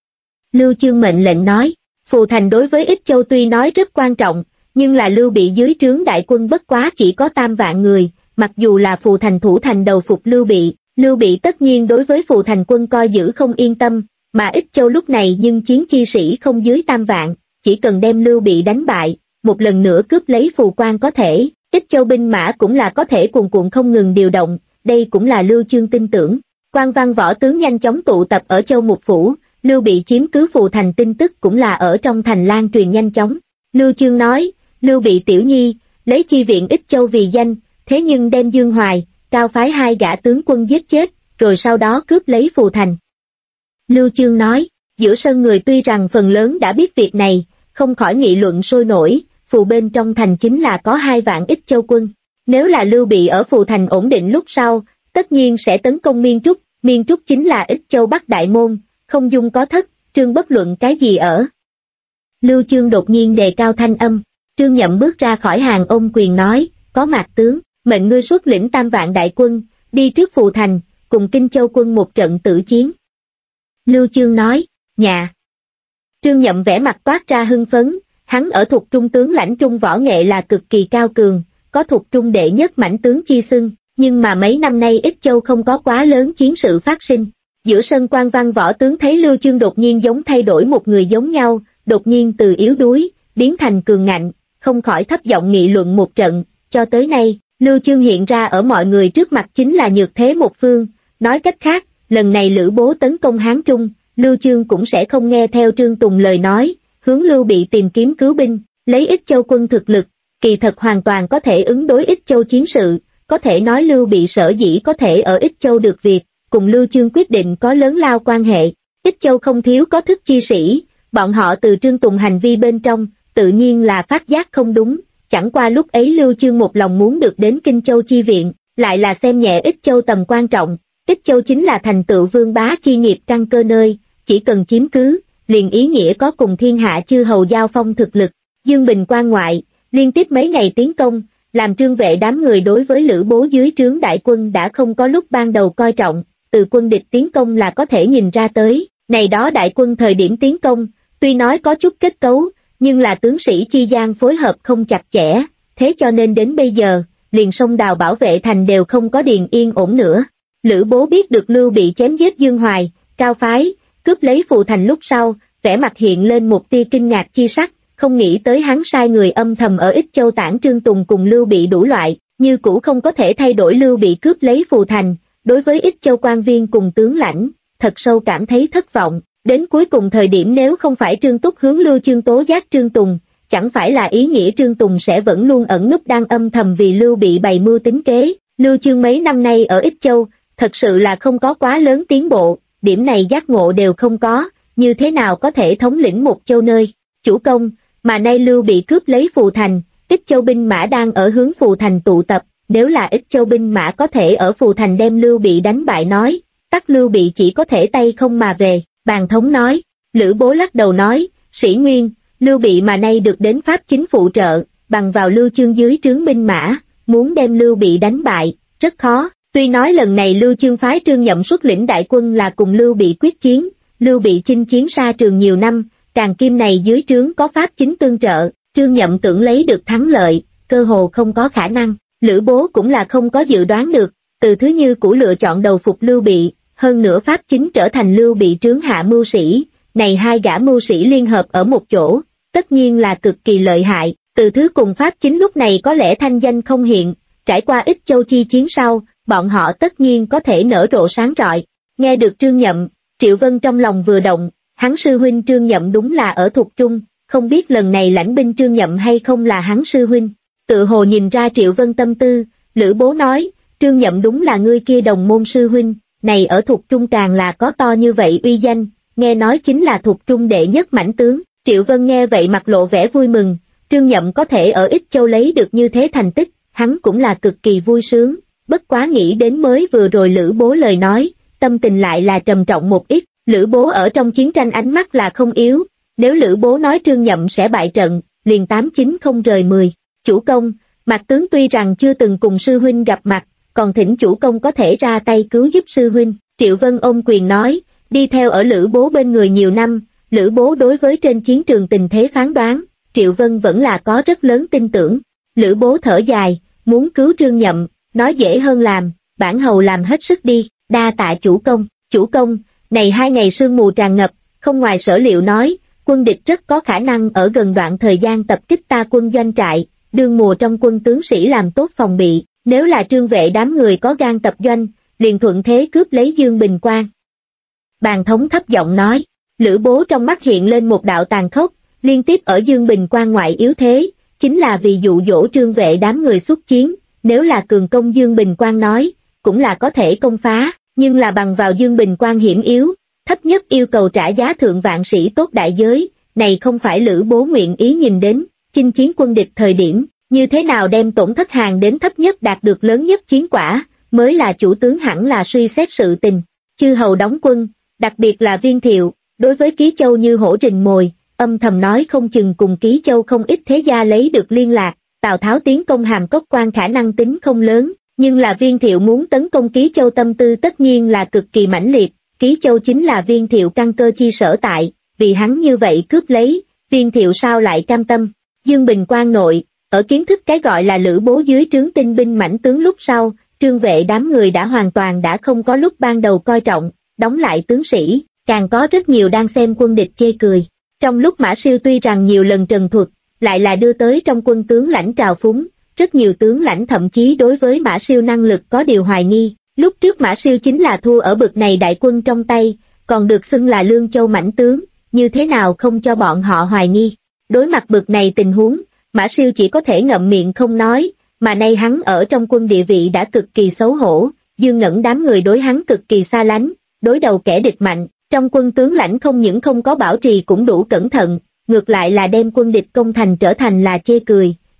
Lưu Chương mệnh lệnh nói, Phù Thành đối với Ích Châu tuy nói rất quan trọng, nhưng là Lưu Bị dưới trướng đại quân bất quá chỉ có 3 vạn người, mặc dù là Phù Thành thủ thành đầu phục Lưu Bị tất nhiên đối với Phù Thành quân coi giữ không yên tâm, mà Ích Châu lúc này nhưng chiến chi sĩ không dưới 3 vạn, chỉ cần đem Lưu Bị đánh bại, một lần nữa cướp lấy Phù Quan có thể, Ích Châu binh mã cũng là có thể cuồn cuộn không ngừng điều động, đây cũng là Lưu Chương tin tưởng. Quan văn võ tướng nhanh chóng tụ tập ở Châu Mục Phủ, Lưu Bị chiếm cứ Phù Thành tin tức cũng là ở trong thành lan truyền nhanh chóng. Lưu Chương nói, Lưu Bị tiểu nhi, lấy chi viện Ích Châu vì danh, thế nhưng đem Dương Hoài, Cao phái 2 gã tướng quân giết chết, rồi sau đó cướp lấy Phù Thành. Lưu Chương nói, giữa sân người tuy rằng phần lớn đã biết việc này, không khỏi nghị luận sôi nổi, Phù bên trong thành chính là có 2 vạn Ích Châu quân. Nếu là Lưu Bị ở Phù Thành ổn định lúc sau, tất nhiên sẽ tấn công Miên Trúc chính là Ích Châu Bắc Đại Môn, không dung có thất, Trương bất luận cái gì ở. Lưu Chương đột nhiên đề cao thanh âm, Trương Nhậm bước ra khỏi hàng ôm quyền nói, có Mạc tướng, mệnh ngươi xuất lĩnh 3 vạn đại quân, đi trước Phù Thành, cùng Kinh Châu quân một trận tử chiến. Lưu Chương nói, dạ. Trương Nhậm vẻ mặt toát ra hưng phấn, hắn ở thuộc trung tướng lãnh trung võ nghệ là cực kỳ cao cường, có thuộc trung đệ nhất mãnh tướng chi xưng, nhưng mà mấy năm nay Ích Châu không có quá lớn chiến sự phát sinh. Giữa sân quan văn võ tướng thấy Lưu Chương đột nhiên giống thay đổi một người giống nhau, đột nhiên từ yếu đuối, biến thành cường ngạnh, không khỏi thấp giọng nghị luận một trận, cho tới nay, Lưu Chương hiện ra ở mọi người trước mặt chính là nhược thế một phương, nói cách khác, lần này Lữ Bố tấn công Hán Trung, Lưu Chương cũng sẽ không nghe theo Trương Tùng lời nói, hướng Lưu Bị tìm kiếm cứu binh, lấy Ích Châu quân thực lực, kỳ thật hoàn toàn có thể ứng đối Ích Châu chiến sự, có thể nói Lưu Bị sở dĩ có thể ở Ích Châu được việc, cùng Lưu Chương quyết định có lớn lao quan hệ. Ích Châu không thiếu có thức chi sĩ, bọn họ từ Trương Tùng hành vi bên trong, tự nhiên là phát giác không đúng, chẳng qua lúc ấy Lưu Chương một lòng muốn được đến Kinh Châu chi viện, lại là xem nhẹ Ích Châu tầm quan trọng. Ích Châu chính là thành tựu vương bá chi nghiệp căn cơ nơi, chỉ cần chiếm cứ, liền ý nghĩa có cùng thiên hạ chư hầu giao phong thực lực. Dương Bình quan ngoại, liên tiếp mấy ngày tiến công, làm Trương Vệ đám người đối với Lữ Bố dưới trướng đại quân đã không có lúc ban đầu coi trọng, từ quân địch tiến công là có thể nhìn ra tới, này đó đại quân thời điểm tiến công, tuy nói có chút kết cấu, nhưng là tướng sĩ chi gian phối hợp không chặt chẽ, thế cho nên đến bây giờ, liền sông đào bảo vệ thành đều không có điền yên ổn nữa. Lữ Bố biết được Lưu Bị chém giết Dương Hoài, Cao Phái, cướp lấy Phù Thành lúc sau, vẻ mặt hiện lên một tia kinh ngạc chi sắc, không nghĩ tới hắn sai người âm thầm ở Ích Châu tản Trương Tùng cùng Lưu Bị đủ loại, như cũ không có thể thay đổi Lưu Bị cướp lấy Phù Thành, đối với Ích Châu quan viên cùng tướng lãnh, thật sâu cảm thấy thất vọng, đến cuối cùng thời điểm nếu không phải Trương Túc hướng Lưu Chương tố giác Trương Tùng, chẳng phải là ý nghĩa Trương Tùng sẽ vẫn luôn ẩn núp đang âm thầm vì Lưu Bị bày mưu tính kế. Lưu Chương mấy năm nay ở Ích Châu, thật sự là không có quá lớn tiến bộ, điểm này giác ngộ đều không có, như thế nào có thể thống lĩnh một châu nơi, chủ công, mà nay Lưu Bị cướp lấy Phù Thành, Ích Châu binh mã đang ở hướng Phù Thành tụ tập, nếu là Ích Châu binh mã có thể ở Phù Thành đem Lưu Bị đánh bại nói, tắc Lưu Bị chỉ có thể tay không mà về. Bàn thống nói, Lữ Bố lắc đầu nói, sĩ nguyên, Lưu Bị mà nay được đến Pháp chính phụ trợ, bằng vào Lưu Chương dưới trướng binh mã, muốn đem Lưu Bị đánh bại, rất khó. Tuy nói lần này Lưu Chương phái Trương Nhậm xuất lĩnh đại quân là cùng Lưu Bị quyết chiến, Lưu Bị chinh chiến xa trường nhiều năm, càng kim này dưới trướng có Pháp chính tương trợ, Trương Nhậm tưởng lấy được thắng lợi, cơ hồ không có khả năng. Lữ Bố cũng là không có dự đoán được, từ thứ như cũ lựa chọn đầu phục Lưu Bị, hơn nữa Pháp chính trở thành Lưu Bị trướng hạ mưu sĩ, này hai gã mưu sĩ liên hợp ở một chỗ, tất nhiên là cực kỳ lợi hại, từ thứ cùng Pháp chính lúc này có lẽ thanh danh không hiện, trải qua Ích Châu chi chiến sau, bọn họ tất nhiên có thể nở rộ sáng rọi. Nghe được Trương Nhậm, Triệu Vân trong lòng vừa động, hắn sư huynh Trương Nhậm đúng là ở Thục Trung, không biết lần này lãnh binh Trương Nhậm hay không là hắn sư huynh. Tự hồ nhìn ra Triệu Vân tâm tư, Lữ Bố nói, Trương Nhậm đúng là ngươi kia đồng môn sư huynh, này ở Thục Trung càng là có to như vậy uy danh, nghe nói chính là Thục Trung đệ nhất mãnh tướng. Triệu Vân nghe vậy mặt lộ vẻ vui mừng, Trương Nhậm có thể ở Ích Châu lấy được như thế thành tích, hắn cũng là cực kỳ vui sướng, bất quá nghĩ đến mới vừa rồi Lữ Bố lời nói, tâm tình lại là trầm trọng một ít. Lữ Bố ở trong chiến tranh ánh mắt là không yếu, nếu Lữ Bố nói Trương Nhậm sẽ bại trận, liền 89 không rời 10. Chủ công, Mạc tướng tuy rằng chưa từng cùng sư huynh gặp mặt, còn thỉnh chủ công có thể ra tay cứu giúp sư huynh. Triệu Vân ôm quyền nói, đi theo ở Lữ Bố bên người nhiều năm, Lữ Bố đối với trên chiến trường tình thế phán đoán, Triệu Vân vẫn là có rất lớn tin tưởng. Lữ Bố thở dài, muốn cứu Trương Nhậm, nói dễ hơn làm, bản hầu làm hết sức đi, đa tạ chủ công. Chủ công, này 2 ngày sương mù tràn ngập, không ngoài sở liệu nói, quân địch rất có khả năng ở gần đoạn thời gian tập kích ta quân doanh trại, đương mùa trong quân tướng sĩ làm tốt phòng bị, nếu là Trương Vệ đám người có gan tập doanh, liền thuận thế cướp lấy Dương Bình Quan. Bàn thống thấp giọng nói, Lữ Bố trong mắt hiện lên một đạo tàn khốc, liên tiếp ở Dương Bình Quan ngoại yếu thế, chính là vì dụ dỗ Trương Vệ đám người xuất chiến, nếu là cường công Dương Bình Quan nói, cũng là có thể công phá, nhưng là bằng vào Dương Bình Quan hiểm yếu, thấp nhất yêu cầu trả giá thượng vạn sĩ tốt đại giới, này không phải Lữ Bố nguyện ý nhìn đến. Chinh chiến quân địch thời điểm, như thế nào đem tổn thất hàng đến thấp nhất đạt được lớn nhất chiến quả, mới là chủ tướng hẳn là suy xét sự tình. Chư hầu đóng quân, đặc biệt là Viên Thiệu, đối với Ký Châu như hổ rình mồi, âm thầm nói không chừng cùng Ký Châu không ít thế gia lấy được liên lạc, Tào Tháo tiến công Hàm Cốc Quan khả năng tính không lớn, nhưng là Viên Thiệu muốn tấn công Ký Châu tâm tư tất nhiên là cực kỳ mãnh liệt, Ký Châu chính là Viên Thiệu căn cơ chi sở tại, vì hắn như vậy cướp lấy, Viên Thiệu sao lại cam tâm. Dương Bình Quan nội, ở kiến thức cái gọi là Lữ Bố dưới trướng tinh binh mãnh tướng lúc sau, Trương Vệ đám người đã hoàn toàn đã không có lúc ban đầu coi trọng, đóng lại tướng sĩ, càng có rất nhiều đang xem quân địch chê cười. Trong lúc Mã Siêu tuy rằng nhiều lần trần thuật, lại là đưa tới trong quân tướng lãnh trào phúng, rất nhiều tướng lãnh thậm chí đối với Mã Siêu năng lực có điều hoài nghi. Lúc trước Mã Siêu chính là thua ở bực này đại quân trong tay, còn được xưng là Lương Châu mãnh tướng, như thế nào không cho bọn họ hoài nghi. Đối mặt bực này tình huống, Mã Siêu chỉ có thể ngậm miệng không nói, mà nay hắn ở trong quân địa vị đã cực kỳ xấu hổ, Dương Ngẩn đám người đối hắn cực kỳ xa lánh, đối đầu kẻ địch mạnh, trong quân tướng lãnh không những không có bảo trì cũng đủ cẩn thận, ngược lại là đem quân địch công thành trở thành là chê cười,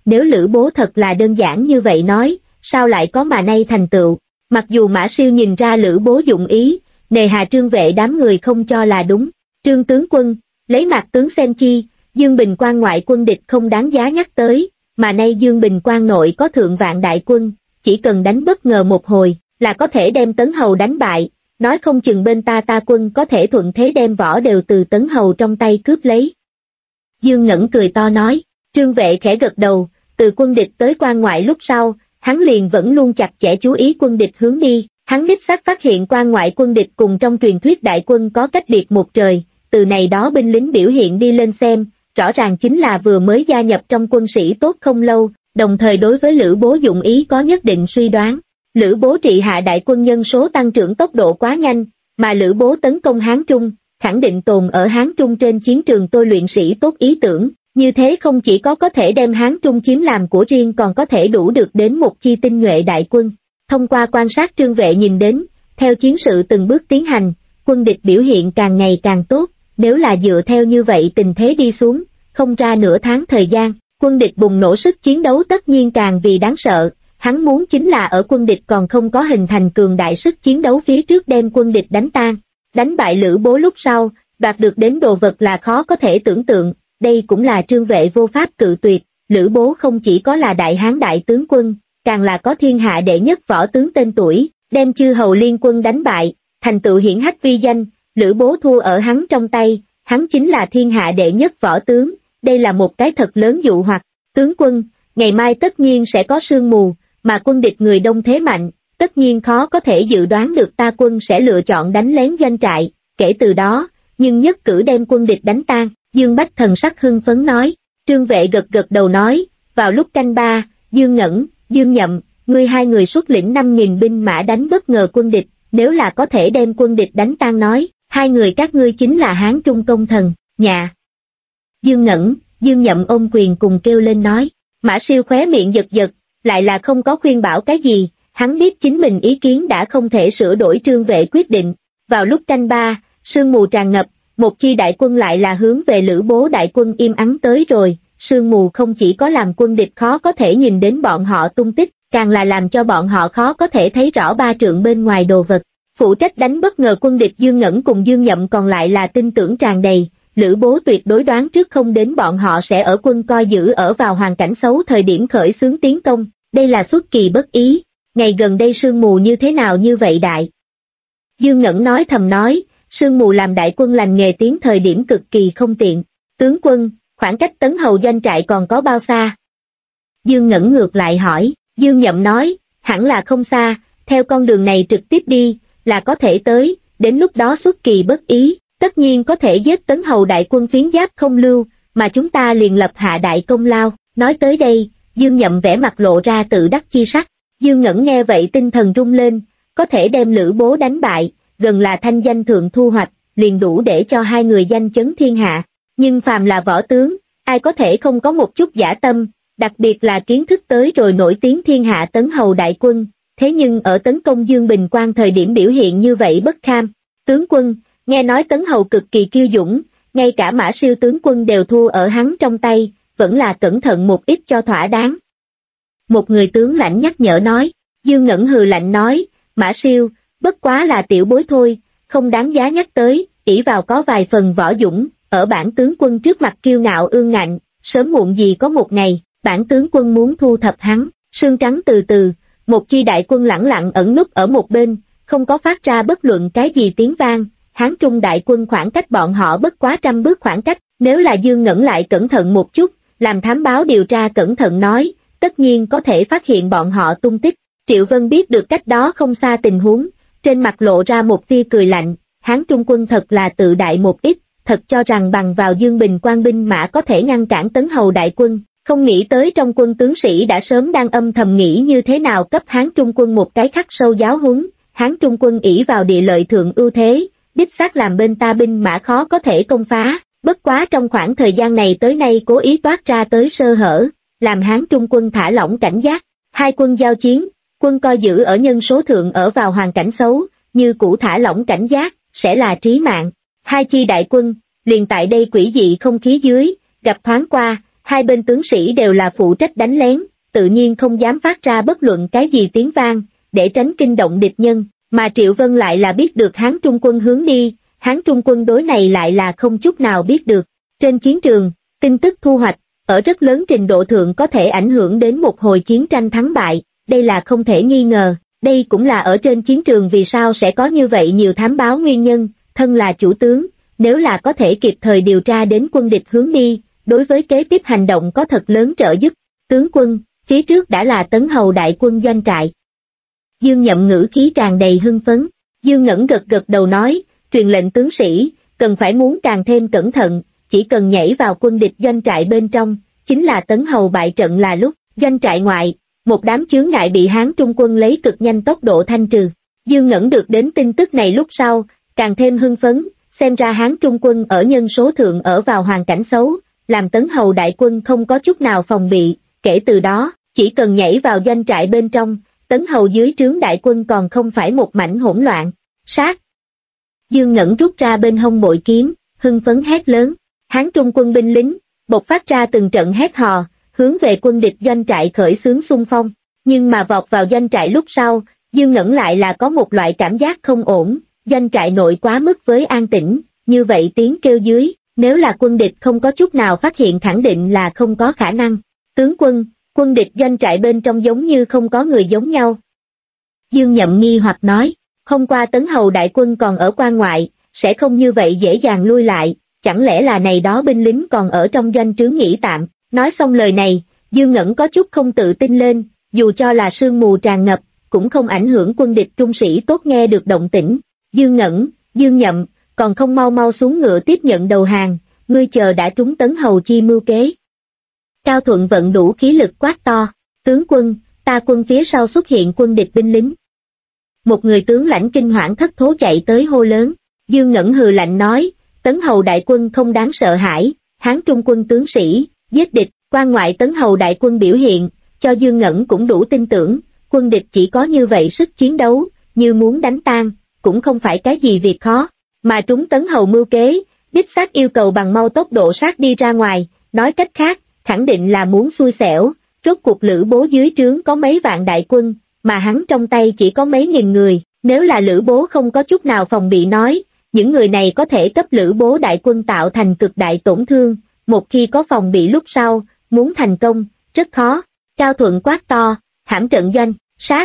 nếu Lữ Bố thật là đơn giản như vậy nói, sao lại có mà nay thành tựu. Mặc dù Mã Siêu nhìn ra Lữ Bố dụng ý, nề hà Trương Vệ đám người không cho là đúng. Trương tướng quân, lấy Mạc tướng xem chi, Dương Bình quan ngoại quân địch không đáng giá nhắc tới, mà nay Dương Bình quan nội có thượng vạn đại quân, chỉ cần đánh bất ngờ một hồi, là có thể đem Tấn Hầu đánh bại, nói không chừng bên ta quân có thể thuận thế đem võ đều từ Tấn Hầu trong tay cướp lấy. Dương Ngẩn cười to nói, Trương Vệ khẽ gật đầu, từ quân địch tới quan ngoại lúc sau, hắn liền vẫn luôn chặt chẽ chú ý quân địch hướng đi, hắn đích xác phát hiện quan ngoại quân địch cùng trong truyền thuyết đại quân có cách biệt một trời, từ này đó binh lính biểu hiện đi lên xem, rõ ràng chính là vừa mới gia nhập trong quân sĩ tốt không lâu, đồng thời đối với Lữ Bố dụng ý có nhất định suy đoán. Lữ Bố trị hạ đại quân nhân số tăng trưởng tốc độ quá nhanh, mà Lữ Bố tấn công Hán Trung, khẳng định tồn ở Hán Trung trên chiến trường tôi luyện sĩ tốt ý tưởng, như thế không chỉ có thể đem Hán Trung chiếm làm của riêng còn có thể đủ được đến một chi tinh nhuệ đại quân. Thông qua quan sát Trương Vệ nhìn đến, theo chiến sự từng bước tiến hành, quân địch biểu hiện càng ngày càng tốt, nếu là dựa theo như vậy tình thế đi xuống, không ra nửa tháng thời gian, quân địch bùng nổ sức chiến đấu tất nhiên càng vì đáng sợ. Hắn muốn chính là ở quân địch còn không có hình thành cường đại sức chiến đấu phía trước đem quân địch đánh tan, đánh bại Lữ Bố lúc sau, đoạt được đến đồ vật là khó có thể tưởng tượng, đây cũng là Trương Vệ vô pháp cự tuyệt. Lữ Bố không chỉ có là đại hán đại tướng quân, càng là có thiên hạ đệ nhất võ tướng tên tuổi, đem chư hầu liên quân đánh bại, thành tựu hiển hách vi danh. Lữ Bố thua ở hắn trong tay, hắn chính là thiên hạ đệ nhất võ tướng, đây là một cái thật lớn dụ hoặc. Tướng quân, ngày mai tất nhiên sẽ có sương mù, mà quân địch người đông thế mạnh, tất nhiên khó có thể dự đoán được ta quân sẽ lựa chọn đánh lén doanh trại, kể từ đó, nhưng nhất cử đem quân địch đánh tan. Dương Bách thần sắc hưng phấn nói. Trương Vệ gật đầu nói, vào lúc canh ba, Dương Ngẩn, Dương Nhậm, ngươi hai người xuất lĩnh 5.000 binh mã đánh bất ngờ quân địch, nếu là có thể đem quân địch đánh tan nói, hai người các ngươi chính là Hán Trung công thần, nhà. Dương Ngẩn, Dương Nhậm ôm quyền cùng kêu lên nói. Mã Siêu khóe miệng giật, lại là không có khuyên bảo cái gì, hắn biết chính mình ý kiến đã không thể sửa đổi. Trương Vệ quyết định. Vào lúc canh ba, sương mù tràn ngập, một chi đại quân lại là hướng về Lữ Bố đại quân im ắng tới rồi. Sương mù không chỉ có làm quân địch khó có thể nhìn đến bọn họ tung tích, càng là làm cho bọn họ khó có thể thấy rõ ba trượng bên ngoài đồ vật. Phụ trách đánh bất ngờ quân địch Dương Ngẩn cùng Dương Nhậm còn lại là tin tưởng tràn đầy, Lữ Bố tuyệt đối đoán trước không đến bọn họ sẽ ở quân coi giữ ở vào hoàn cảnh xấu thời điểm khởi xướng tiến công, đây là xuất kỳ bất ý. Ngày gần đây sương mù như thế nào như vậy đại? Dương Ngẩn nói thầm nói, sương mù làm đại quân lành nghề tiến thời điểm cực kỳ không tiện. Tướng quân, khoảng cách Tấn Hầu doanh trại còn có bao xa? Dương Ngẩn ngược lại hỏi. Dương Nhậm nói, hẳn là không xa, theo con đường này trực tiếp đi, là có thể tới, đến lúc đó xuất kỳ bất ý, tất nhiên có thể giết Tấn Hầu đại quân phiến giáp không lưu, mà chúng ta liền lập hạ đại công lao. Nói tới đây, Dương Nhậm vẻ mặt lộ ra tự đắc chi sắc. Dương Ngẩn nghe vậy tinh thần rung lên, có thể đem Lữ Bố đánh bại, gần là thanh danh thượng thu hoạch, liền đủ để cho hai người danh chấn thiên hạ. Nhưng phàm là võ tướng, ai có thể không có một chút dã tâm, đặc biệt là kiến thức tới rồi nổi tiếng thiên hạ Tấn Hầu đại quân, thế nhưng ở tấn công Dương Bình Quan thời điểm biểu hiện như vậy bất kham. Tướng quân, nghe nói Tấn Hầu cực kỳ kiêu dũng, ngay cả Mã Siêu tướng quân đều thua ở hắn trong tay, vẫn là cẩn thận một ít cho thỏa đáng. Một người tướng lãnh nhắc nhở nói. Dương Ngẩn hừ lạnh nói, Mã Siêu, bất quá là tiểu bối thôi, không đáng giá nhắc tới, ỷ vào có vài phần võ dũng, ở bản tướng quân trước mặt kiêu ngạo ương ngạnh, sớm muộn gì có một ngày, bản tướng quân muốn thu thập hắn. Sương trắng từ từ, một chi đại quân lẳng lặng ẩn núp ở một bên, không có phát ra bất luận cái gì tiếng vang. Hán Trung đại quân khoảng cách bọn họ bất quá 100 bước khoảng cách, nếu là Dương Ngẩn lại cẩn thận một chút, làm thám báo điều tra cẩn thận nói, tất nhiên có thể phát hiện bọn họ tung tích. Triệu Vân biết được cách đó không xa tình huống, trên mặt lộ ra một tia cười lạnh, Hán Trung quân thật là tự đại một ít, thật cho rằng bằng vào Dương Bình Quan binh mã có thể ngăn cản Tấn Hầu đại quân, không nghĩ tới trong quân tướng sĩ đã sớm đang âm thầm nghĩ như thế nào cấp Hán Trung quân một cái khắc sâu giáo huấn. Hán Trung quân ỷ vào địa lợi thượng ưu thế, đích xác làm bên ta binh mã khó có thể công phá, bất quá trong khoảng thời gian này tới nay cố ý toát ra tới sơ hở, làm Hán Trung quân thả lỏng cảnh giác. Hai quân giao chiến, quân coi giữ ở nhân số thượng ở vào hoàn cảnh xấu, như cũ thả lỏng cảnh giác, sẽ là trí mạng. Hai chi đại quân, liền tại đây quỷ dị không khí dưới, gặp thoáng qua, Hai bên tướng sĩ đều là phụ trách đánh lén, tự nhiên không dám phát ra bất luận cái gì tiếng vang, để tránh kinh động địch nhân, mà Triệu Vân lại là biết được Hán Trung quân hướng đi, Hán Trung quân đối này lại là không chút nào biết được. Trên chiến trường, tin tức thu hoạch, ở rất lớn trình độ thượng có thể ảnh hưởng đến một hồi chiến tranh thắng bại, đây là không thể nghi ngờ, đây cũng là ở trên chiến trường vì sao sẽ có như vậy nhiều thám báo nguyên nhân, thân là chủ tướng, nếu là có thể kịp thời điều tra đến quân địch hướng đi, đối với kế tiếp hành động có thật lớn trợ giúp. Tướng quân, phía trước đã là Tấn Hầu đại quân doanh trại. Dương Nhậm ngữ khí tràn đầy hưng phấn, Dương Ngẩn gật gật đầu nói, truyền lệnh tướng sĩ, cần phải muốn càng thêm cẩn thận, chỉ cần nhảy vào quân địch doanh trại bên trong, chính là Tấn Hầu bại trận là lúc, doanh trại ngoại, một đám chướng ngại bị Hán Trung quân lấy cực nhanh tốc độ thanh trừ. Dương Ngẩn được đến tin tức này lúc sau, càng thêm hưng phấn, xem ra Hán Trung quân ở nhân số thượng ở vào hoàn cảnh xấu, làm Tấn Hầu đại quân không có chút nào phòng bị, kể từ đó, chỉ cần nhảy vào doanh trại bên trong, Tấn Hầu dưới trướng đại quân còn không phải một mảnh hỗn loạn. Sát! Dương Ngẩn rút ra bên hông bội kiếm, hưng phấn hét lớn, Hán Trung quân binh lính, bộc phát ra từng trận hét hò, hướng về quân địch doanh trại khởi xướng xung phong, nhưng mà vọt vào doanh trại lúc sau, Dương Ngẩn lại là có một loại cảm giác không ổn, doanh trại nội quá mức với an tĩnh, như vậy tiếng kêu dưới, nếu là quân địch không có chút nào phát hiện khẳng định là không có khả năng. Tướng quân, quân địch doanh trại bên trong giống như không có người giống nhau. Dương Nhậm nghi hoặc nói, hôm qua Tấn Hầu đại quân còn ở quan ngoại, sẽ không như vậy dễ dàng lui lại, chẳng lẽ là này đó binh lính còn ở trong doanh trướng nghỉ tạm. Nói xong lời này, Dương Ngẩn có chút không tự tin lên, dù cho là sương mù tràn ngập, cũng không ảnh hưởng quân địch trung sĩ tốt nghe được động tĩnh. Dương Ngẩn, Dương Nhậm, còn không mau mau xuống ngựa tiếp nhận đầu hàng, ngươi chờ đã trúng Tấn Hầu chi mưu kế. Cao Thuận vận đủ khí lực quát to, tướng quân, ta quân phía sau xuất hiện quân địch binh lính. Một người tướng lãnh kinh hoảng thất thố chạy tới hô lớn, Dương Ngẩn hừ lạnh nói, Tấn Hầu đại quân không đáng sợ hãi, Hán Trung quân tướng sĩ, giết địch, quan ngoại Tấn Hầu đại quân biểu hiện, cho Dương Ngẩn cũng đủ tin tưởng, quân địch chỉ có như vậy sức chiến đấu, như muốn đánh tan, cũng không phải cái gì việc khó, mà trúng Tấn Hầu mưu kế, đích xác yêu cầu bằng mau tốc độ sát đi ra ngoài, nói cách khác, khẳng định là muốn xui xẻo, rốt cuộc Lữ Bố dưới trướng có mấy vạn đại quân, mà hắn trong tay chỉ có mấy nghìn người, nếu là Lữ Bố không có chút nào phòng bị nói, những người này có thể cấp Lữ Bố đại quân tạo thành cực đại tổn thương, một khi có phòng bị lúc sau, muốn thành công, rất khó. Cao Thuận quát to, hãm trận doanh, sát.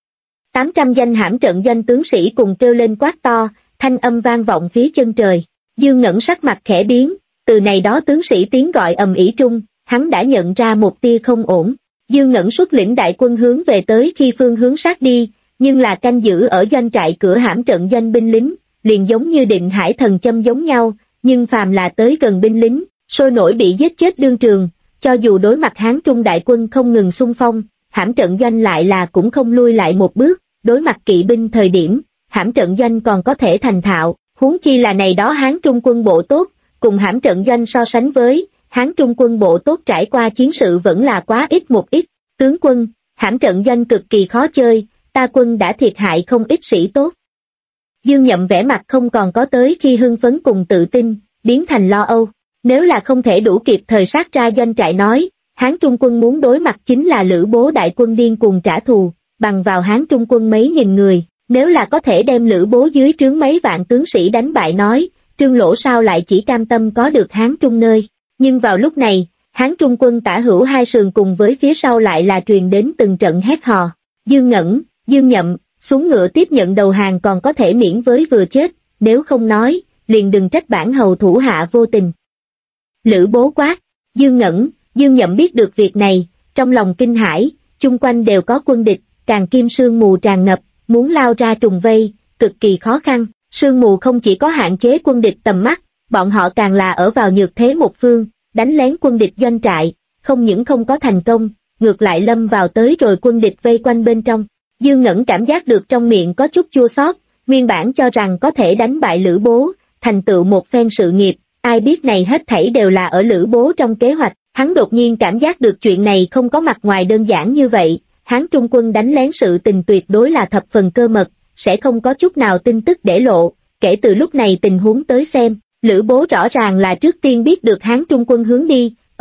800 danh hãm trận doanh tướng sĩ cùng kêu lên quát to, thanh âm vang vọng phía chân trời. Dương Ngẩn sắc mặt khẽ biến, từ này đó tướng sĩ tiếng gọi ầm ĩ trung, hắn đã nhận ra một tia không ổn. Dương Ngẩn xuất lĩnh đại quân hướng về tới khi phương hướng sát đi, nhưng là canh giữ ở doanh trại cửa hãm trận doanh binh lính, liền giống như định hải thần châm giống nhau, nhưng phàm là tới gần binh lính, sôi nổi bị giết chết đương trường, cho dù đối mặt Hán Trung đại quân không ngừng xung phong, hãm trận doanh lại là cũng không lui lại một bước, đối mặt kỵ binh thời điểm, hãm trận doanh còn có thể thành thạo, huống chi là này đó Hán Trung quân bộ tốt, cùng hãm trận doanh so sánh với, Hán Trung quân bộ tốt trải qua chiến sự vẫn là quá ít một ít. Tướng quân, hãm trận doanh cực kỳ khó chơi, ta quân đã thiệt hại không ít sĩ tốt. Dương Nhậm vẻ mặt không còn có tới khi hưng phấn cùng tự tin, biến thành lo âu. Nếu là không thể đủ kịp thời sát ra doanh trại nói, Hán Trung quân muốn đối mặt chính là Lữ Bố đại quân điên cuồng trả thù, bằng vào Hán Trung quân mấy nghìn người, nếu là có thể đem Lữ Bố dưới trướng mấy vạn tướng sĩ đánh bại nói, Trương Lỗ sao lại chỉ cam tâm có được Hán Trung nơi. Nhưng vào lúc này, Hán Trung quân tả hữu hai sườn cùng với phía sau lại là truyền đến từng trận hét hò. Dương Ngẩn, Dương Nhậm, xuống ngựa tiếp nhận đầu hàng còn có thể miễn với vừa chết, nếu không nói, liền đừng trách bản hầu thủ hạ vô tình. Lữ Bố quát, Dương Ngẩn, Dương Nhậm biết được việc này, trong lòng kinh hãi, chung quanh đều có quân địch, càng kim sương mù tràn ngập, muốn lao ra trùng vây, cực kỳ khó khăn. Sương mù không chỉ có hạn chế quân địch tầm mắt, bọn họ càng là ở vào nhược thế một phương, đánh lén quân địch doanh trại, không những không có thành công, ngược lại lâm vào tới rồi quân địch vây quanh bên trong. Dương Ngẩn cảm giác được trong miệng có chút chua xót, nguyên bản cho rằng có thể đánh bại Lữ Bố, thành tựu một phen sự nghiệp, ai biết này hết thảy đều là ở Lữ Bố trong kế hoạch, hắn đột nhiên cảm giác được chuyện này không có mặt ngoài đơn giản như vậy, Hán Trung quân đánh lén sự tình tuyệt đối là thập phần cơ mật, sẽ không có chút nào tin tức để lộ, kể từ lúc này tình huống tới xem, Lữ Bố rõ ràng là trước tiên biết được Hán Trung quân hướng đi,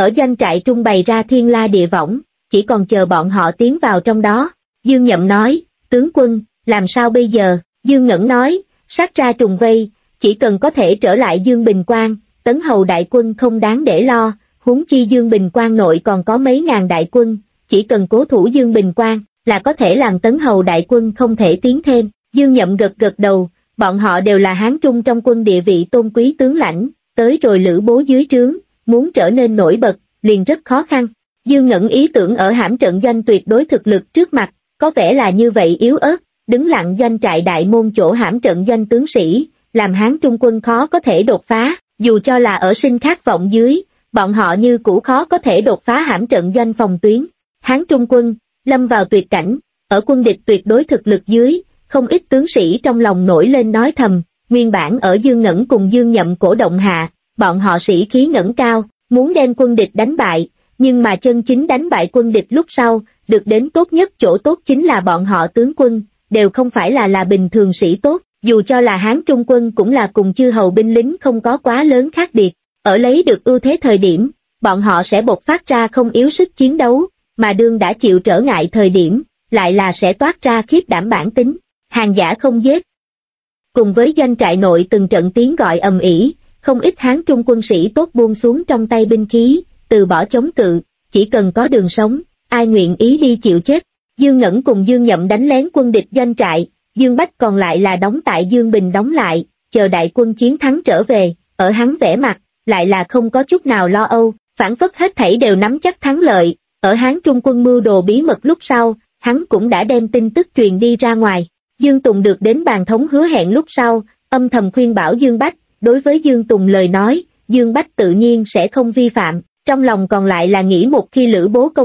ở doanh trại trung bày ra thiên la địa võng, chỉ còn chờ bọn họ tiến vào trong đó. Dương Nhậm nói, tướng quân, làm sao bây giờ? Dương Ngẩn nói, sát ra trùng vây, chỉ cần có thể trở lại Dương Bình Quan, Tấn Hầu đại quân không đáng để lo, huống chi Dương Bình Quan nội còn có mấy ngàn đại quân, chỉ cần cố thủ Dương Bình Quan là có thể làm Tấn Hầu đại quân không thể tiến thêm. Dương Nhậm gật gật đầu, bọn họ đều là Hán Trung trong quân địa vị tôn quý tướng lãnh, tới rồi Lữ Bố dưới trướng, muốn trở nên nổi bật, liền rất khó khăn. Dương Ngẩn ý tưởng ở hãm trận doanh tuyệt đối thực lực trước mặt, có vẻ là như vậy yếu ớt, đứng lặng doanh trại đại môn chỗ hãm trận doanh tướng sĩ, làm Hán Trung quân khó có thể đột phá, dù cho là ở sinh khát vọng dưới, bọn họ như cũ khó có thể đột phá hãm trận doanh phòng tuyến. Hán Trung quân, lâm vào tuyệt cảnh, ở quân địch tuyệt đối thực lực dưới, không ít tướng sĩ trong lòng nổi lên nói thầm, nguyên bản ở Dương Ngẩn cùng Dương Nhậm cổ động hạ, bọn họ sĩ khí ngẩng cao, muốn đem quân địch đánh bại, nhưng mà chân chính đánh bại quân địch lúc sau, được đến tốt nhất chỗ tốt chính là bọn họ tướng quân, đều không phải là bình thường sĩ tốt, dù cho là Hán Trung quân cũng là cùng chư hầu binh lính không có quá lớn khác biệt, ở lấy được ưu thế thời điểm, bọn họ sẽ bộc phát ra không yếu sức chiến đấu, mà đương đã chịu trở ngại thời điểm, lại là sẽ toát ra khiếp đảm bản tính, hàng giả không giết. Cùng với doanh trại nội từng trận tiếng gọi ầm ĩ, không ít Hán Trung quân sĩ tốt buông xuống trong tay binh khí, từ bỏ chống cự, chỉ cần có đường sống, ai nguyện ý đi chịu chết. Dương Ngẩn cùng Dương Nhậm đánh lén quân địch doanh trại, Dương Bách còn lại là đóng tại Dương Bình đóng lại, chờ đại quân chiến thắng trở về, ở hắn vẻ mặt, lại là không có chút nào lo âu, phản phất hết thảy đều nắm chắc thắng lợi, ở Hán Trung quân mưu đồ bí mật lúc sau, hắn cũng đã đem tin tức truyền đi ra ngoài. Dương Tùng được đến bàn thống hứa hẹn lúc sau, âm thầm khuyên bảo Dương Bách, đối với Dương Tùng lời nói, Dương Bách tự nhiên sẽ không vi phạm, trong lòng còn lại là nghĩ một khi Lữ Bố công